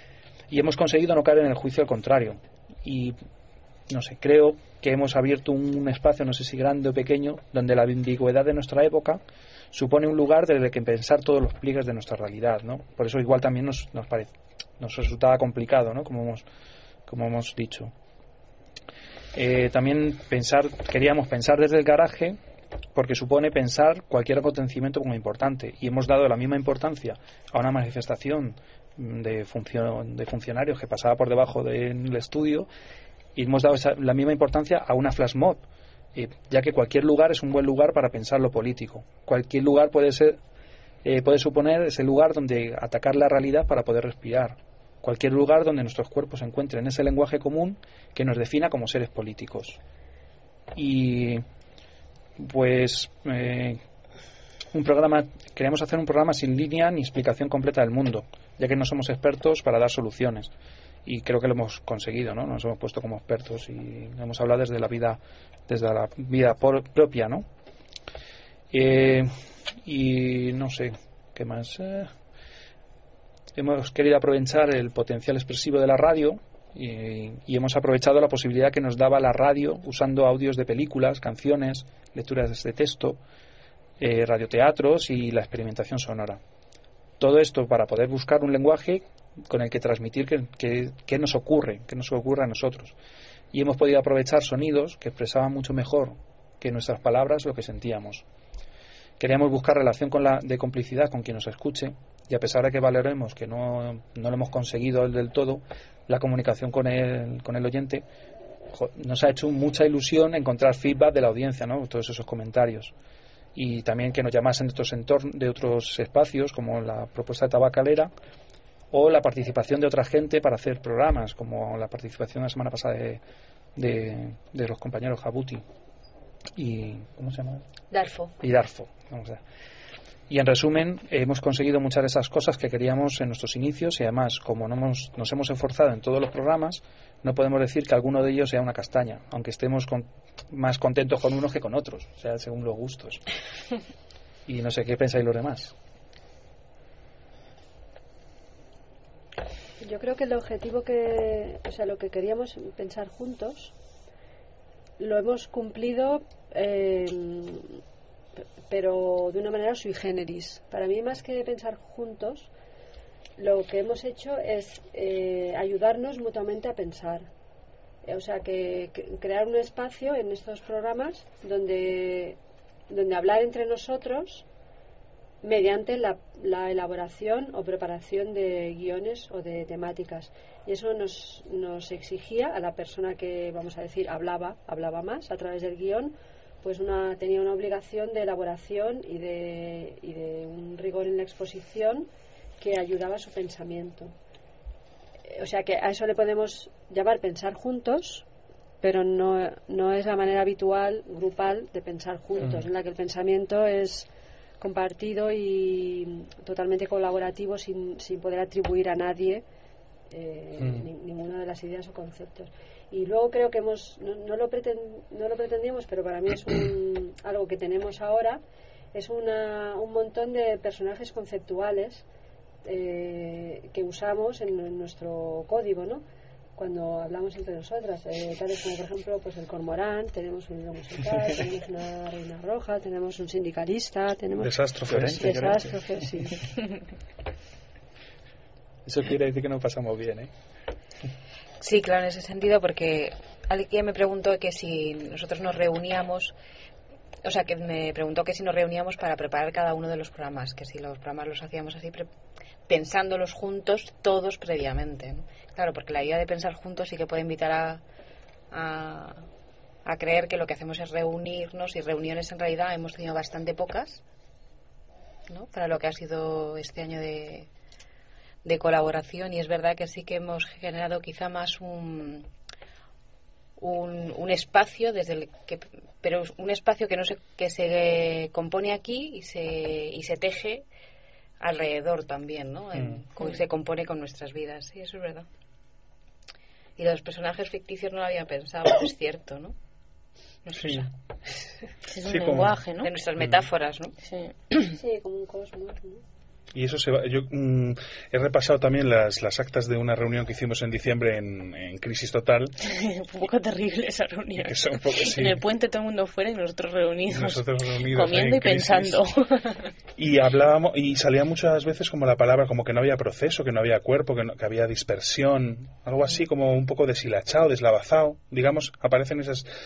Y hemos conseguido no caer en el juicio al contrario. Y, no sé, creo que hemos abierto un espacio, no sé si grande o pequeño, donde la ambigüedad de nuestra época supone un lugar desde el que pensar todos los pliegues de nuestra realidad, ¿no? Por eso igual también nos, nos, parece, nos resultaba complicado, ¿no? Como hemos, como hemos dicho. Eh, también pensar, queríamos pensar desde el garaje porque supone pensar cualquier acontecimiento como importante y hemos dado la misma importancia a una manifestación de, función, de funcionarios que pasaba por debajo del estudio y hemos dado esa, la misma importancia a una flash mob, eh, ya que cualquier lugar es un buen lugar para pensar lo político. Cualquier lugar puede ser eh, puede suponer ese lugar donde atacar la realidad para poder respirar. Cualquier lugar donde nuestros cuerpos se encuentren ese lenguaje común que nos defina como seres políticos. Y pues eh, un programa queremos hacer un programa sin línea ni explicación completa del mundo, ya que no somos expertos para dar soluciones y creo que lo hemos conseguido, ¿no? Nos hemos puesto como expertos y hemos hablado desde la vida desde la vida por, propia, ¿no? Eh, y no sé qué más. Eh, hemos querido aprovechar el potencial expresivo de la radio y, y hemos aprovechado la posibilidad que nos daba la radio usando audios de películas, canciones, lecturas de texto, eh, radioteatros y la experimentación sonora. Todo esto para poder buscar un lenguaje con el que transmitir qué que, que nos ocurre, qué nos ocurre a nosotros. Y hemos podido aprovechar sonidos que expresaban mucho mejor que nuestras palabras lo que sentíamos. Queríamos buscar relación con la, de complicidad con quien nos escuche, y a pesar de que valoremos que no, no lo hemos conseguido del todo, la comunicación con el, con el oyente, nos ha hecho mucha ilusión encontrar feedback de la audiencia, ¿no? Todos esos comentarios. Y también que nos llamasen de otros entornos, de otros espacios, como la propuesta de Tabacalera, o la participación de otra gente para hacer programas, como la participación la semana pasada de, de, de los compañeros Jabuti y ¿cómo se llama? Darfo. Y Darfo. Vamos a ver. Y en resumen, hemos conseguido muchas de esas cosas que queríamos en nuestros inicios y además, como no hemos, nos hemos esforzado en todos los programas, no podemos decir que alguno de ellos sea una castaña, aunque estemos con, más contentos con unos que con otros, o sea, según los gustos. Y no sé qué pensáis los demás. Yo creo que el objetivo que, o sea, lo que queríamos pensar juntos, lo hemos cumplido, eh, pero de una manera sui generis. Para mí, más que pensar juntos, lo que hemos hecho es eh, ayudarnos mutuamente a pensar. O sea, que, que crear un espacio en estos programas donde, donde hablar entre nosotros mediante la, la elaboración o preparación de guiones o de temáticas. Y eso nos, nos exigía a la persona que, vamos a decir, hablaba, hablaba más a través del guión, pues una, tenía una obligación de elaboración y de, y de un rigor en la exposición que ayudaba a su pensamiento. O sea que a eso le podemos llamar pensar juntos, pero no, no es la manera habitual, grupal, de pensar juntos, mm. en la que el pensamiento es compartido y totalmente colaborativo sin, sin poder atribuir a nadie eh, mm. ni, ninguna de las ideas o conceptos. Y luego creo que hemos no, no, lo, pretend, no lo pretendíamos, pero para mí es un, algo que tenemos ahora, es una, un montón de personajes conceptuales eh, que usamos en, en nuestro código, ¿no? Cuando hablamos entre nosotras, eh, tales como por ejemplo pues el cormorán, tenemos un hilo musical, tenemos una reina roja, tenemos un sindicalista, tenemos desastrofe, desastrofe, sí. Eso quiere decir que nos pasamos bien, ¿eh? Sí, claro, en ese sentido, porque alguien me preguntó que si nosotros nos reuníamos, o sea, que me preguntó que si nos reuníamos para preparar cada uno de los programas, que si los programas los hacíamos así, pre- pensándolos juntos, todos previamente, ¿no? Claro, porque la idea de pensar juntos sí que puede invitar a, a, a creer que lo que hacemos es reunirnos, y reuniones en realidad hemos tenido bastante pocas, ¿no? Para lo que ha sido este año de, de colaboración, y es verdad que sí que hemos generado quizá más un, un, un espacio desde el que, pero un espacio que no se, que se compone aquí y se, y se teje alrededor también, ¿no? En, mm. Se compone con nuestras vidas, sí, eso es verdad. Y los personajes ficticios no lo había pensado, es cierto, ¿no? no sé, sí. Es un sí, lenguaje, ¿no? De nuestras metáforas, ¿no? Sí. Sí, como un cosmos, ¿no? Y eso se va. Yo mm, he repasado también las, las actas de una reunión que hicimos en diciembre en, en Crisis Total. Un poco terrible esa reunión. Eso, un poco, sí. En el puente todo el mundo fuera y nosotros reunidos, nosotros reunidos comiendo y crisis. pensando. Y hablábamos y salía muchas veces como la palabra como que no había proceso, que no había cuerpo, que, no, que había dispersión, algo así como un poco deshilachado, deslavazado, digamos, aparecen esas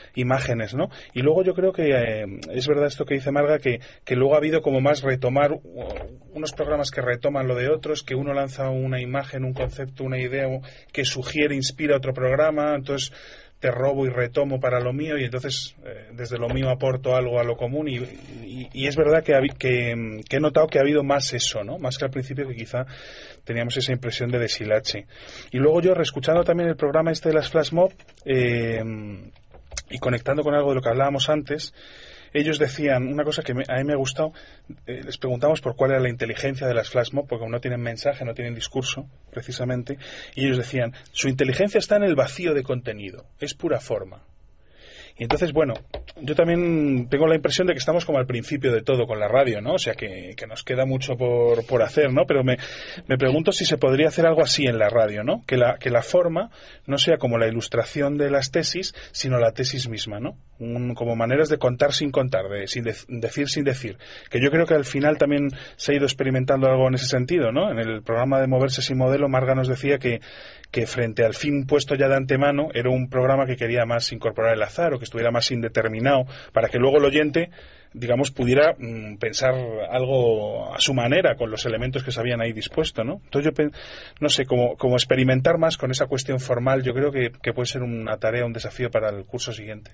imágenes, ¿no? Y luego yo creo que eh, es verdad esto que dice Marga, que, que luego ha habido como más retomar unos programas que retoman lo de otros, que uno lanza una imagen, un concepto, una idea que sugiere, inspira otro programa, entonces te robo y retomo para lo mío y entonces eh, desde lo mío aporto algo a lo común y, y, y es verdad que, que, que he notado que ha habido más eso, ¿no? Más que al principio, que quizá teníamos esa impresión de deshilache. Y luego yo, reescuchando también el programa este de las Flash Mob eh, y conectando con algo de lo que hablábamos antes, ellos decían una cosa que me, a mí me ha gustado. Eh, les preguntamos por cuál era la inteligencia de las Flash Mob, porque como no tienen mensaje, no tienen discurso, precisamente, y ellos decían, su inteligencia está en el vacío de contenido, es pura forma. Y entonces, bueno, yo también tengo la impresión de que estamos como al principio de todo con la radio, ¿no? O sea, que, que nos queda mucho por, por hacer, ¿no? Pero me, me pregunto si se podría hacer algo así en la radio, ¿no? Que la, que la forma no sea como la ilustración de las tesis, sino la tesis misma, ¿no? Un, como maneras de contar sin contar, de, sin de, decir sin decir. Que yo creo que al final también se ha ido experimentando algo en ese sentido, ¿no? En el programa de Moverse sin modelo, Marga nos decía que, que frente al fin puesto ya de antemano, era un programa que quería más incorporar el azar o que estuviera más indeterminado, para que luego el oyente, digamos, pudiera mmm, pensar algo a su manera con los elementos que se habían ahí dispuesto, ¿no? Entonces yo, no sé, como, como experimentar más con esa cuestión formal, yo creo que, que puede ser una tarea, un desafío para el curso siguiente.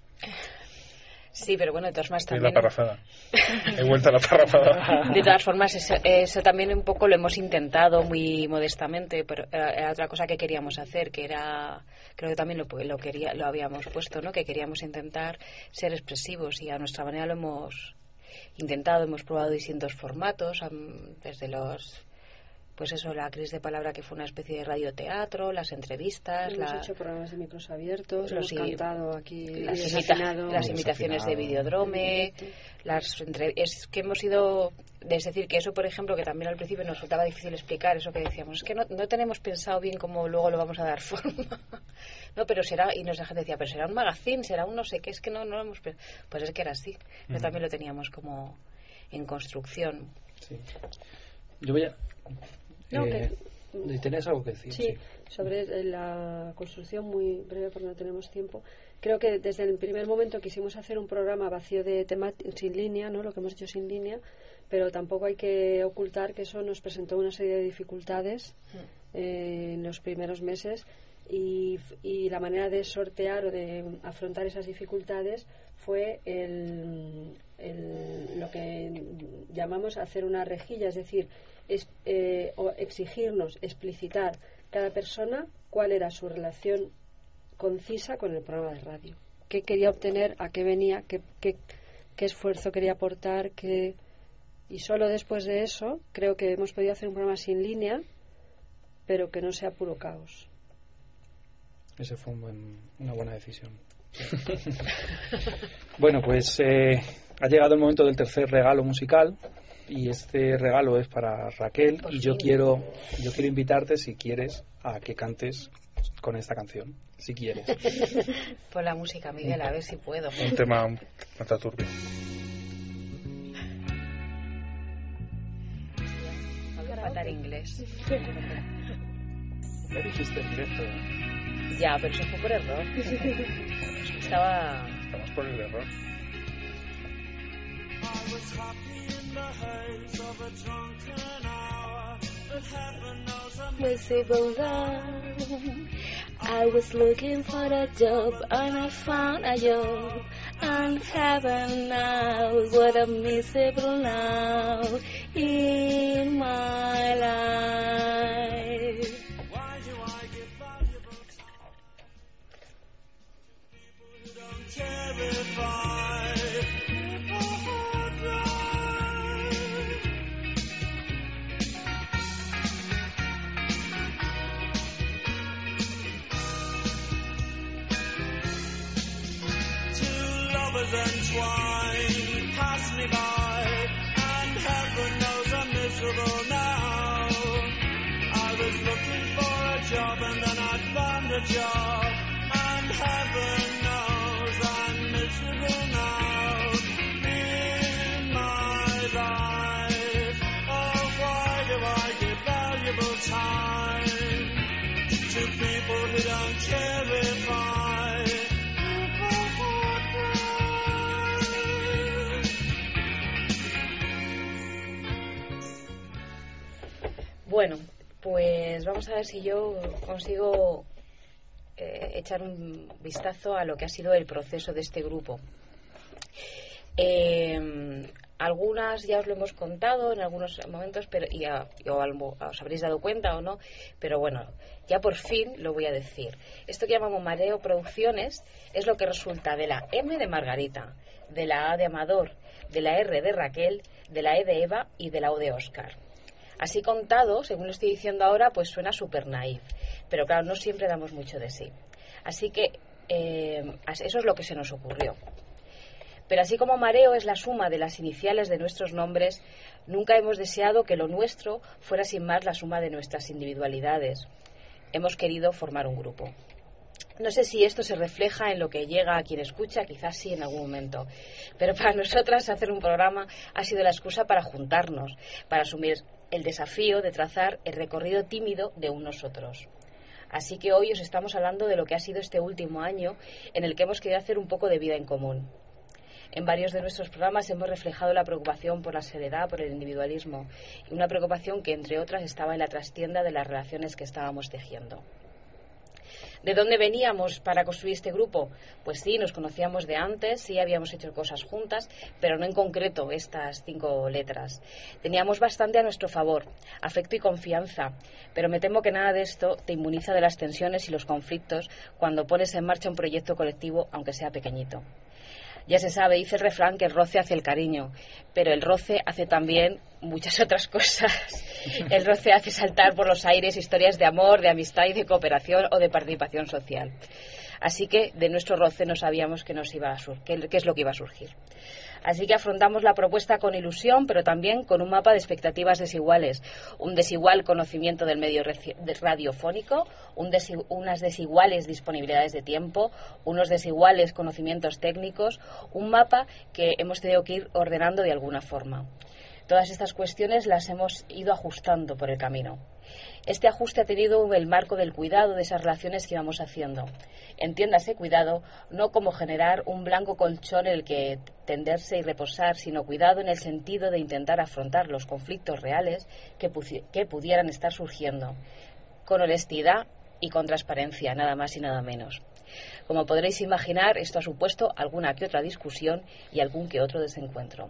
Sí, pero bueno, de todas formas también... Es la parrafada. He vuelto a la parrafada. De todas formas, eso, eso también un poco lo hemos intentado muy modestamente, pero era otra cosa que queríamos hacer, que era... Creo que también lo, lo, quería, lo habíamos puesto, ¿no? Que queríamos intentar ser expresivos y a nuestra manera lo hemos intentado. Hemos probado distintos formatos, desde los... Pues eso, la crisis de palabra, que fue una especie de radioteatro, las entrevistas... Hemos la, hecho programas de micros abiertos, hemos i- cantado aquí... Las, y imita- desafinado. las imitaciones de Videodrome, las entre- es que hemos ido... Es decir, que eso, por ejemplo, que también al principio nos resultaba difícil explicar, eso que decíamos, es que no, no tenemos pensado bien cómo luego lo vamos a dar forma. No, pero será... Y nos la gente decía, pero será un magazine, será un no sé qué, es que no, no lo hemos... pe-". Pues es que era así. Pero Mm. también lo teníamos como en construcción. Sí. Yo voy a... No, eh, que- ¿Tenés algo que decir? Sí, sobre la construcción, muy breve porque no tenemos tiempo. Creo que desde el primer momento quisimos hacer un programa vacío de temas, sin línea, ¿no? Lo que hemos hecho sin línea, pero tampoco hay que ocultar que eso nos presentó una serie de dificultades eh, en los primeros meses y, y la manera de sortear o de afrontar esas dificultades fue el, el, lo que llamamos hacer una rejilla, es decir, es, eh, o exigirnos explicitar cada persona cuál era su relación concisa con el programa de radio, qué quería obtener, a qué venía, qué, qué, qué esfuerzo quería aportar, qué... y solo después de eso creo que hemos podido hacer un programa sin línea, pero que no sea puro caos. Ese fue un buen- una buena decisión. Bueno, pues eh, ha llegado el momento del tercer regalo musical. Y este regalo es para Raquel. Por y yo fin. quiero yo quiero invitarte, si quieres, a que cantes con esta canción, si quieres. Pon la música, Miguel, a ver si puedo. Un tema un tanto turbio. Voy a faltar inglés. Ya dijiste en directo, ¿eh? Ya, pero eso fue por error. Estaba... Estamos por el error. I was happy in the haze of a drunken hour, but heaven knows I'm Miserable love. I was looking for a job and I found a job. And heaven knows what a miserable now in my life. Why do I give valuable time to people who don't terrify? People who drive. Two lovers entwined pass me by, and heaven knows I'm miserable now. I was looking for a job and then I found a job, and heaven knows I'm miserable now in my life. Oh, why do I give valuable time to people who don't terrify? People who Bueno, pues vamos a ver si yo consigo eh, echar un vistazo a lo que ha sido el proceso de este grupo. Eh, algunas ya os lo hemos contado en algunos momentos, pero y, a, y o algo, os habréis dado cuenta o no, pero bueno, ya por fin lo voy a decir. Esto que llamamos Mareo Producciones es lo que resulta de la M de Margarita, de la A de Amador, de la R de Raquel, de la E de Eva y de la O de Óscar. Así contado, según lo estoy diciendo ahora, pues suena súper naif, pero claro, no siempre damos mucho de sí. Así que eh, eso es lo que se nos ocurrió. Pero así como mareo es la suma de las iniciales de nuestros nombres, nunca hemos deseado que lo nuestro fuera sin más la suma de nuestras individualidades. Hemos querido formar un grupo. No sé si esto se refleja en lo que llega a quien escucha, quizás sí en algún momento. Pero para nosotras hacer un programa ha sido la excusa para juntarnos, para asumir el desafío de trazar el recorrido tímido de un nosotros. Así que hoy os estamos hablando de lo que ha sido este último año en el que hemos querido hacer un poco de vida en común. En varios de nuestros programas hemos reflejado la preocupación por la soledad, por el individualismo, y una preocupación que, entre otras, estaba en la trastienda de las relaciones que estábamos tejiendo. ¿De dónde veníamos para construir este grupo? Pues sí, nos conocíamos de antes, sí habíamos hecho cosas juntas, pero no en concreto estas cinco letras. Teníamos bastante a nuestro favor, afecto y confianza, pero me temo que nada de esto te inmuniza de las tensiones y los conflictos cuando pones en marcha un proyecto colectivo, aunque sea pequeñito. Ya se sabe, dice el refrán, que el roce hace el cariño, pero el roce hace también muchas otras cosas. El roce hace saltar por los aires historias de amor, de amistad y de cooperación o de participación social. Así que de nuestro roce no sabíamos qué nos iba a sur- qué, qué es lo que iba a surgir. Así que afrontamos la propuesta con ilusión, pero también con un mapa de expectativas desiguales, un desigual conocimiento del medio radiofónico, un desi- unas desiguales disponibilidades de tiempo, unos desiguales conocimientos técnicos, un mapa que hemos tenido que ir ordenando de alguna forma. Todas estas cuestiones las hemos ido ajustando por el camino. Este ajuste ha tenido el marco del cuidado de esas relaciones que íbamos haciendo. Entiéndase cuidado no como generar un blanco colchón en el que tenderse y reposar, sino cuidado en el sentido de intentar afrontar los conflictos reales que, pu- que pudieran estar surgiendo, con honestidad y con transparencia, nada más y nada menos. Como podréis imaginar, esto ha supuesto alguna que otra discusión y algún que otro desencuentro.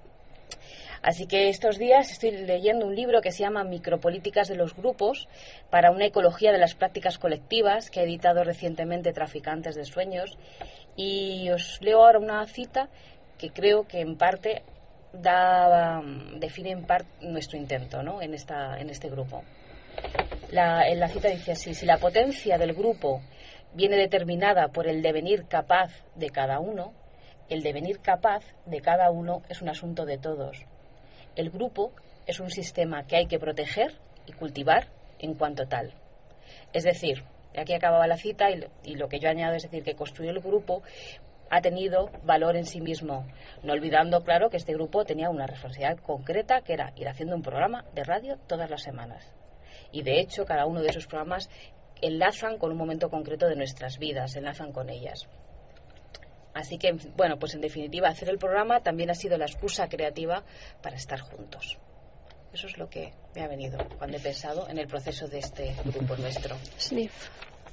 Así que estos días estoy leyendo un libro que se llama Micropolíticas de los grupos para una ecología de las prácticas colectivas, que ha editado recientemente Traficantes de Sueños, y os leo ahora una cita que creo que en parte da, define en parte nuestro intento, ¿no?, en, esta, en este grupo. La, en la cita dice así: si la potencia del grupo viene determinada por el devenir capaz de cada uno, el devenir capaz de cada uno es un asunto de todos. El grupo es un sistema que hay que proteger y cultivar en cuanto tal. Es decir, aquí acababa la cita y lo, y lo que yo añado es decir que construir el grupo ha tenido valor en sí mismo, no olvidando, claro, que este grupo tenía una responsabilidad concreta, que era ir haciendo un programa de radio todas las semanas. Y de hecho, cada uno de esos programas enlazan con un momento concreto de nuestras vidas, enlazan con ellas. Así que, bueno, pues en definitiva, hacer el programa también ha sido la excusa creativa para estar juntos. Eso es lo que me ha venido cuando he pensado en el proceso de este grupo nuestro. Sniff.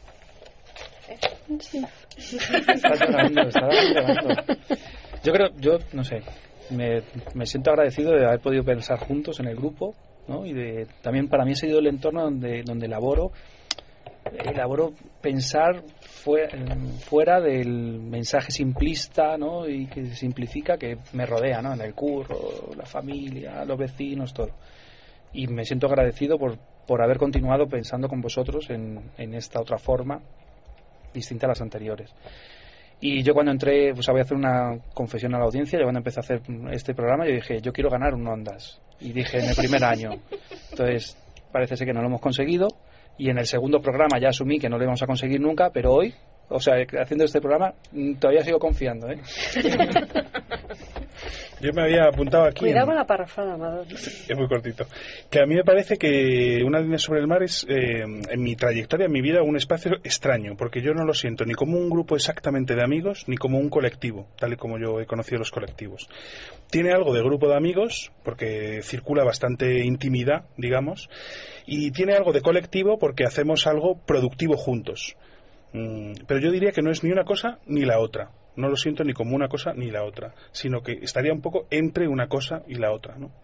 ¿Eh? Sniff. Está llorando, está llorando. Yo creo, yo no sé, me, me siento agradecido de haber podido pensar juntos en el grupo, ¿no? Y de, también para mí ha sido el entorno donde, donde elaboro, elaboro pensar fue, fuera del mensaje simplista, ¿no?, y que simplifica, que me rodea, ¿no?, en el curro, la familia, los vecinos, todo. Y me siento agradecido por, por haber continuado pensando con vosotros en, en esta otra forma distinta a las anteriores. Y yo cuando entré, pues voy a hacer una confesión a la audiencia, yo cuando empecé a hacer este programa, yo dije, yo quiero ganar un Ondas. Y dije, en el primer año. Entonces, parece ser que no lo hemos conseguido. Y en el segundo programa ya asumí que no lo íbamos a conseguir nunca, pero hoy, o sea, haciendo este programa, todavía sigo confiando, ¿eh? Yo me había apuntado aquí... Cuidado en... con la parrafada, Amador. Es muy cortito. Que a mí me parece que Una línea sobre el mar es, eh, en mi trayectoria, en mi vida, un espacio extraño, porque yo no lo siento ni como un grupo exactamente de amigos, ni como un colectivo, tal y como yo he conocido los colectivos. Tiene algo de grupo de amigos, porque circula bastante intimidad, digamos, y tiene algo de colectivo porque hacemos algo productivo juntos. Mm, pero yo diría que no es ni una cosa ni la otra. No lo siento ni como una cosa ni la otra, sino que estaría un poco entre una cosa y la otra, ¿no?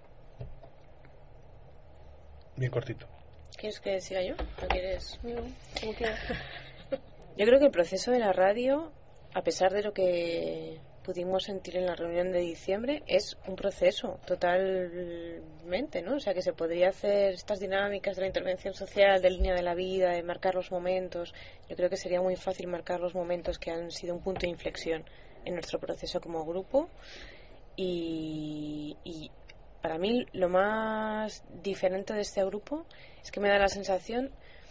Bien cortito. ¿Quieres que siga yo? ¿No quieres? No, como quieras. Yo creo que el proceso de la radio, a pesar de lo que pudimos sentir en la reunión de diciembre, es un proceso totalmente, ¿no? O sea, que se podría hacer estas dinámicas de la intervención social, de línea de la vida, de marcar los momentos. Yo creo que sería muy fácil marcar los momentos que han sido un punto de inflexión en nuestro proceso como grupo. Y, y para mí lo más diferente de este grupo es que me da la sensación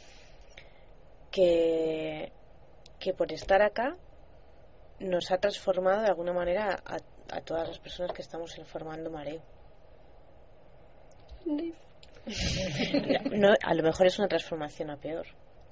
que, que por estar acá nos ha transformado de alguna manera a, a todas las personas que estamos formando Mareo. No, a lo mejor es una transformación a peor.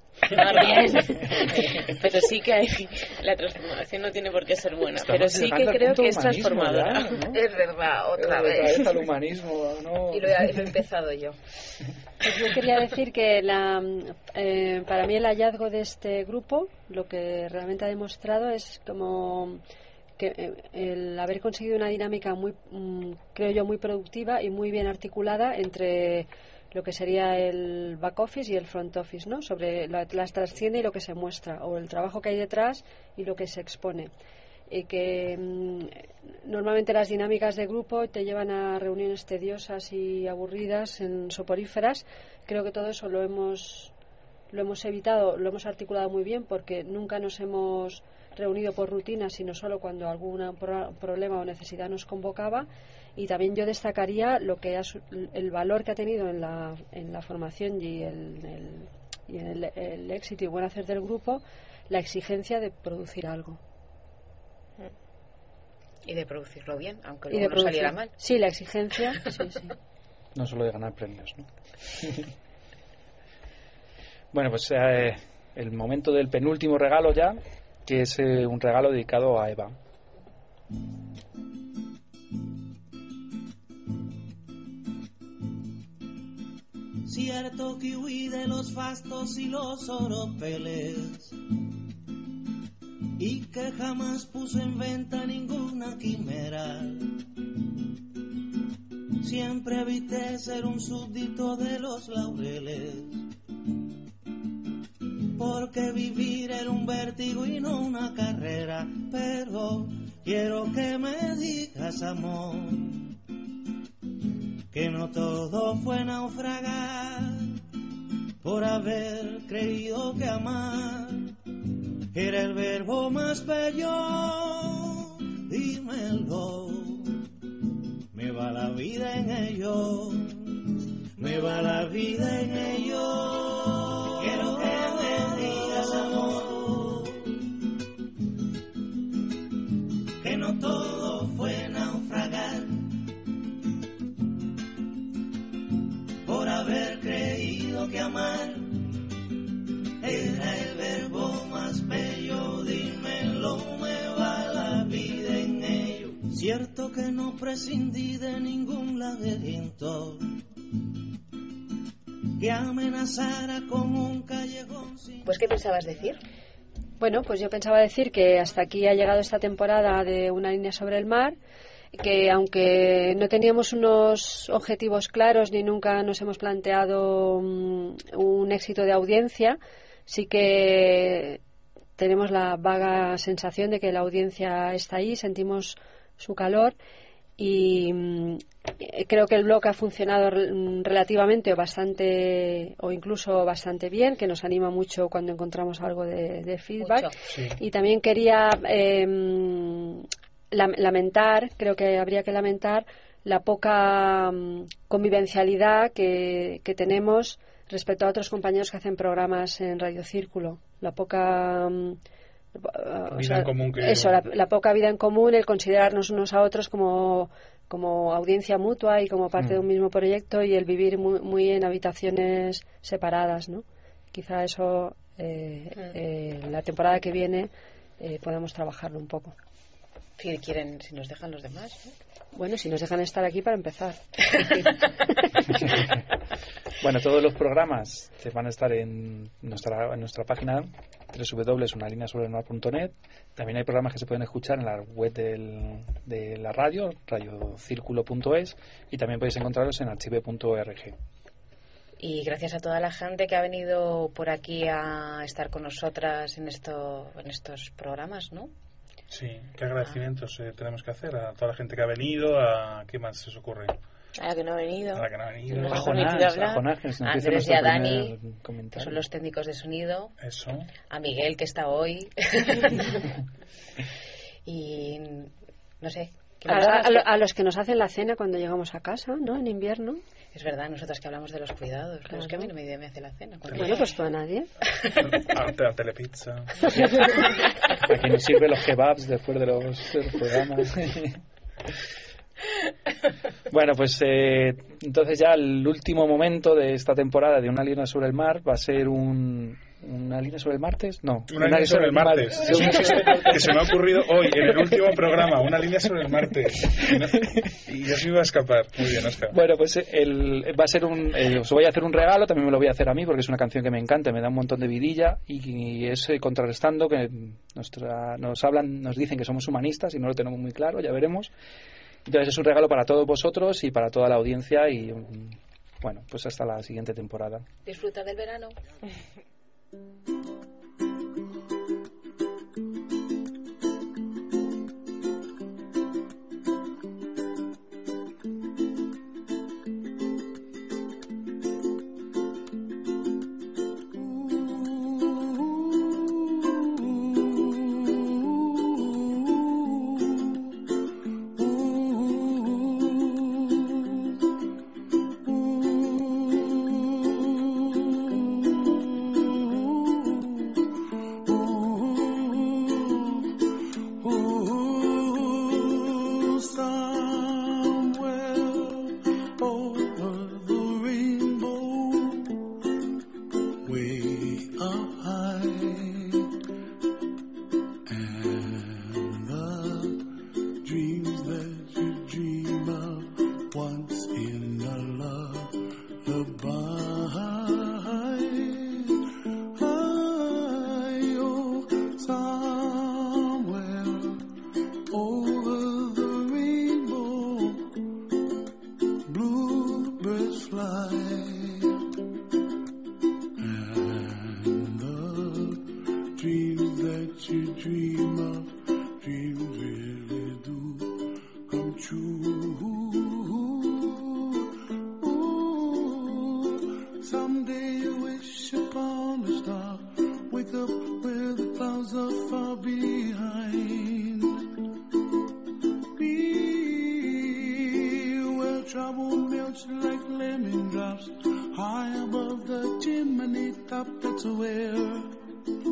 Pero sí que hay, la transformación no tiene por qué ser buena. Estamos pero sí que creo que es transformadora. Ya, ¿no? Es verdad, otra es vez. Otra vez al humanismo, ¿no? Y lo he, lo he empezado yo. Pues yo quería decir que la, eh, para mí el hallazgo de este grupo, lo que realmente ha demostrado es como que eh, el haber conseguido una dinámica muy, mm, creo yo, muy productiva y muy bien articulada entre lo que sería el back office y el front office, ¿no? Sobre la, las trasciende y lo que se muestra, o el trabajo que hay detrás y lo que se expone. Y que mmm, normalmente las dinámicas de grupo te llevan a reuniones tediosas y aburridas, en soporíferas. Creo que todo eso lo hemos lo hemos evitado, lo hemos articulado muy bien, porque nunca nos hemos reunido por rutina, sino solo cuando algún pro- problema o necesidad nos convocaba. Y también yo destacaría lo que ha, el valor que ha tenido en la, en la formación y, el, el, y en el, el éxito y buen hacer del grupo, la exigencia de producir algo. Y de producirlo bien, aunque Y luego de no producir- saliera mal. Sí, la exigencia, sí, sí. No solo de ganar premios, ¿no? Bueno, pues eh, el momento del penúltimo regalo ya, que es eh, un regalo dedicado a Eva. Cierto que huí de los fastos y los oropeles, y que jamás puse en venta ninguna quimera. Siempre evité ser un súbdito de los laureles, porque vivir era un vértigo y no una carrera. Pero quiero que me digas, amor, que no todo fue naufragar por haber creído que amar era el verbo más bello. Dímelo, me va la vida en ello, me va la vida en ello. Quiero que me digas, amor, que no todo fue naufragar por haber creído que amar era el verbo más bello. Dímelo, me va la vida en ello. Cierto que no prescindí de ningún laberinto que amenazara con un callejón sin... Pues, ¿qué pensabas decir? Bueno, pues yo pensaba decir que hasta aquí ha llegado esta temporada de Una línea sobre el mar, que aunque no teníamos unos objetivos claros ni nunca nos hemos planteado um, un éxito de audiencia, sí que tenemos la vaga sensación de que la audiencia está ahí, sentimos su calor y um, creo que el blog ha funcionado re- relativamente o bastante o incluso bastante bien, que nos anima mucho cuando encontramos algo de, de feedback. Mucho. Sí. Y también quería eh, lamentar, creo que habría que lamentar la poca um, convivencialidad que, que tenemos respecto a otros compañeros que hacen programas en Radio Círculo, la poca um, o vida sea, en común que... eso, la, la poca vida en común, el considerarnos unos a otros como, como audiencia mutua y como parte Mm. de un mismo proyecto, y el vivir muy, muy en habitaciones separadas, ¿no? Quizá eso eh, eh, la temporada que viene eh, podamos trabajarlo un poco. Si quieren, si nos dejan los demás, ¿no? Bueno, si nos dejan estar aquí para empezar. Bueno, todos los programas se van a estar en nuestra, en nuestra página doble u doble u doble u punto una línea sobre el mar punto net. También hay programas que se pueden escuchar en la web del, de la radio, radiocírculo punto es, y también podéis encontrarlos en archive punto org. Y gracias a toda la gente que ha venido por aquí a estar con nosotras en, esto, en estos programas, ¿no? Sí, qué agradecimientos eh, tenemos que hacer a toda la gente que ha venido, a qué más se os ocurre. A la que no ha venido. A la que no ha venido. No A nos ha permitido Jonás, hablar. a Jonás, que nos A empieza Andrés y nuestro a Dani, primer que comentario. son los técnicos de sonido, Eso. a Miguel, que está hoy. Y no sé. ¿qué A, más? a- a lo- a los que nos hacen la cena cuando llegamos a casa, ¿no? En invierno. Es verdad, nosotras que hablamos de los cuidados. Pero es que a mí no me, me hace la cena. cuando Bueno, llega. pues tú a nadie. A, a Telepizza. A quien nos sirve los kebabs después de los, de los programas. Bueno, pues eh, entonces ya el último momento de esta temporada de Una línea sobre el mar va a ser un... ¿Una línea sobre el martes? No. Una línea sobre el martes. Sí, Eso es que se, que se me ha ocurrido hoy, en el último programa. Una línea sobre el martes. Y, no- y yo se me iba a escapar. Muy bien, Oscar. Bueno, pues el, va a ser un... eh, os voy a hacer un regalo, también me lo voy a hacer a mí porque es una canción que me encanta, me da un montón de vidilla y, y es eh, contrarrestando que nuestra, nos hablan, nos dicen que somos humanistas y no lo tenemos muy claro, ya veremos. Entonces es un regalo para todos vosotros y para toda la audiencia y mm, bueno, pues hasta la siguiente temporada. Disfruta del verano. Ooh, somewhere over the rainbow, way up high, and the dreams that you dream of once in a lullaby. High, oh, somewhere over the rainbow, bluebirds fly, and the dreams that you dream of, dreams really do come true. Ooh, someday you wish upon a star, wake up where the clouds are far behind. Be where trouble melts like lemon drops, high above the chimney top. That's where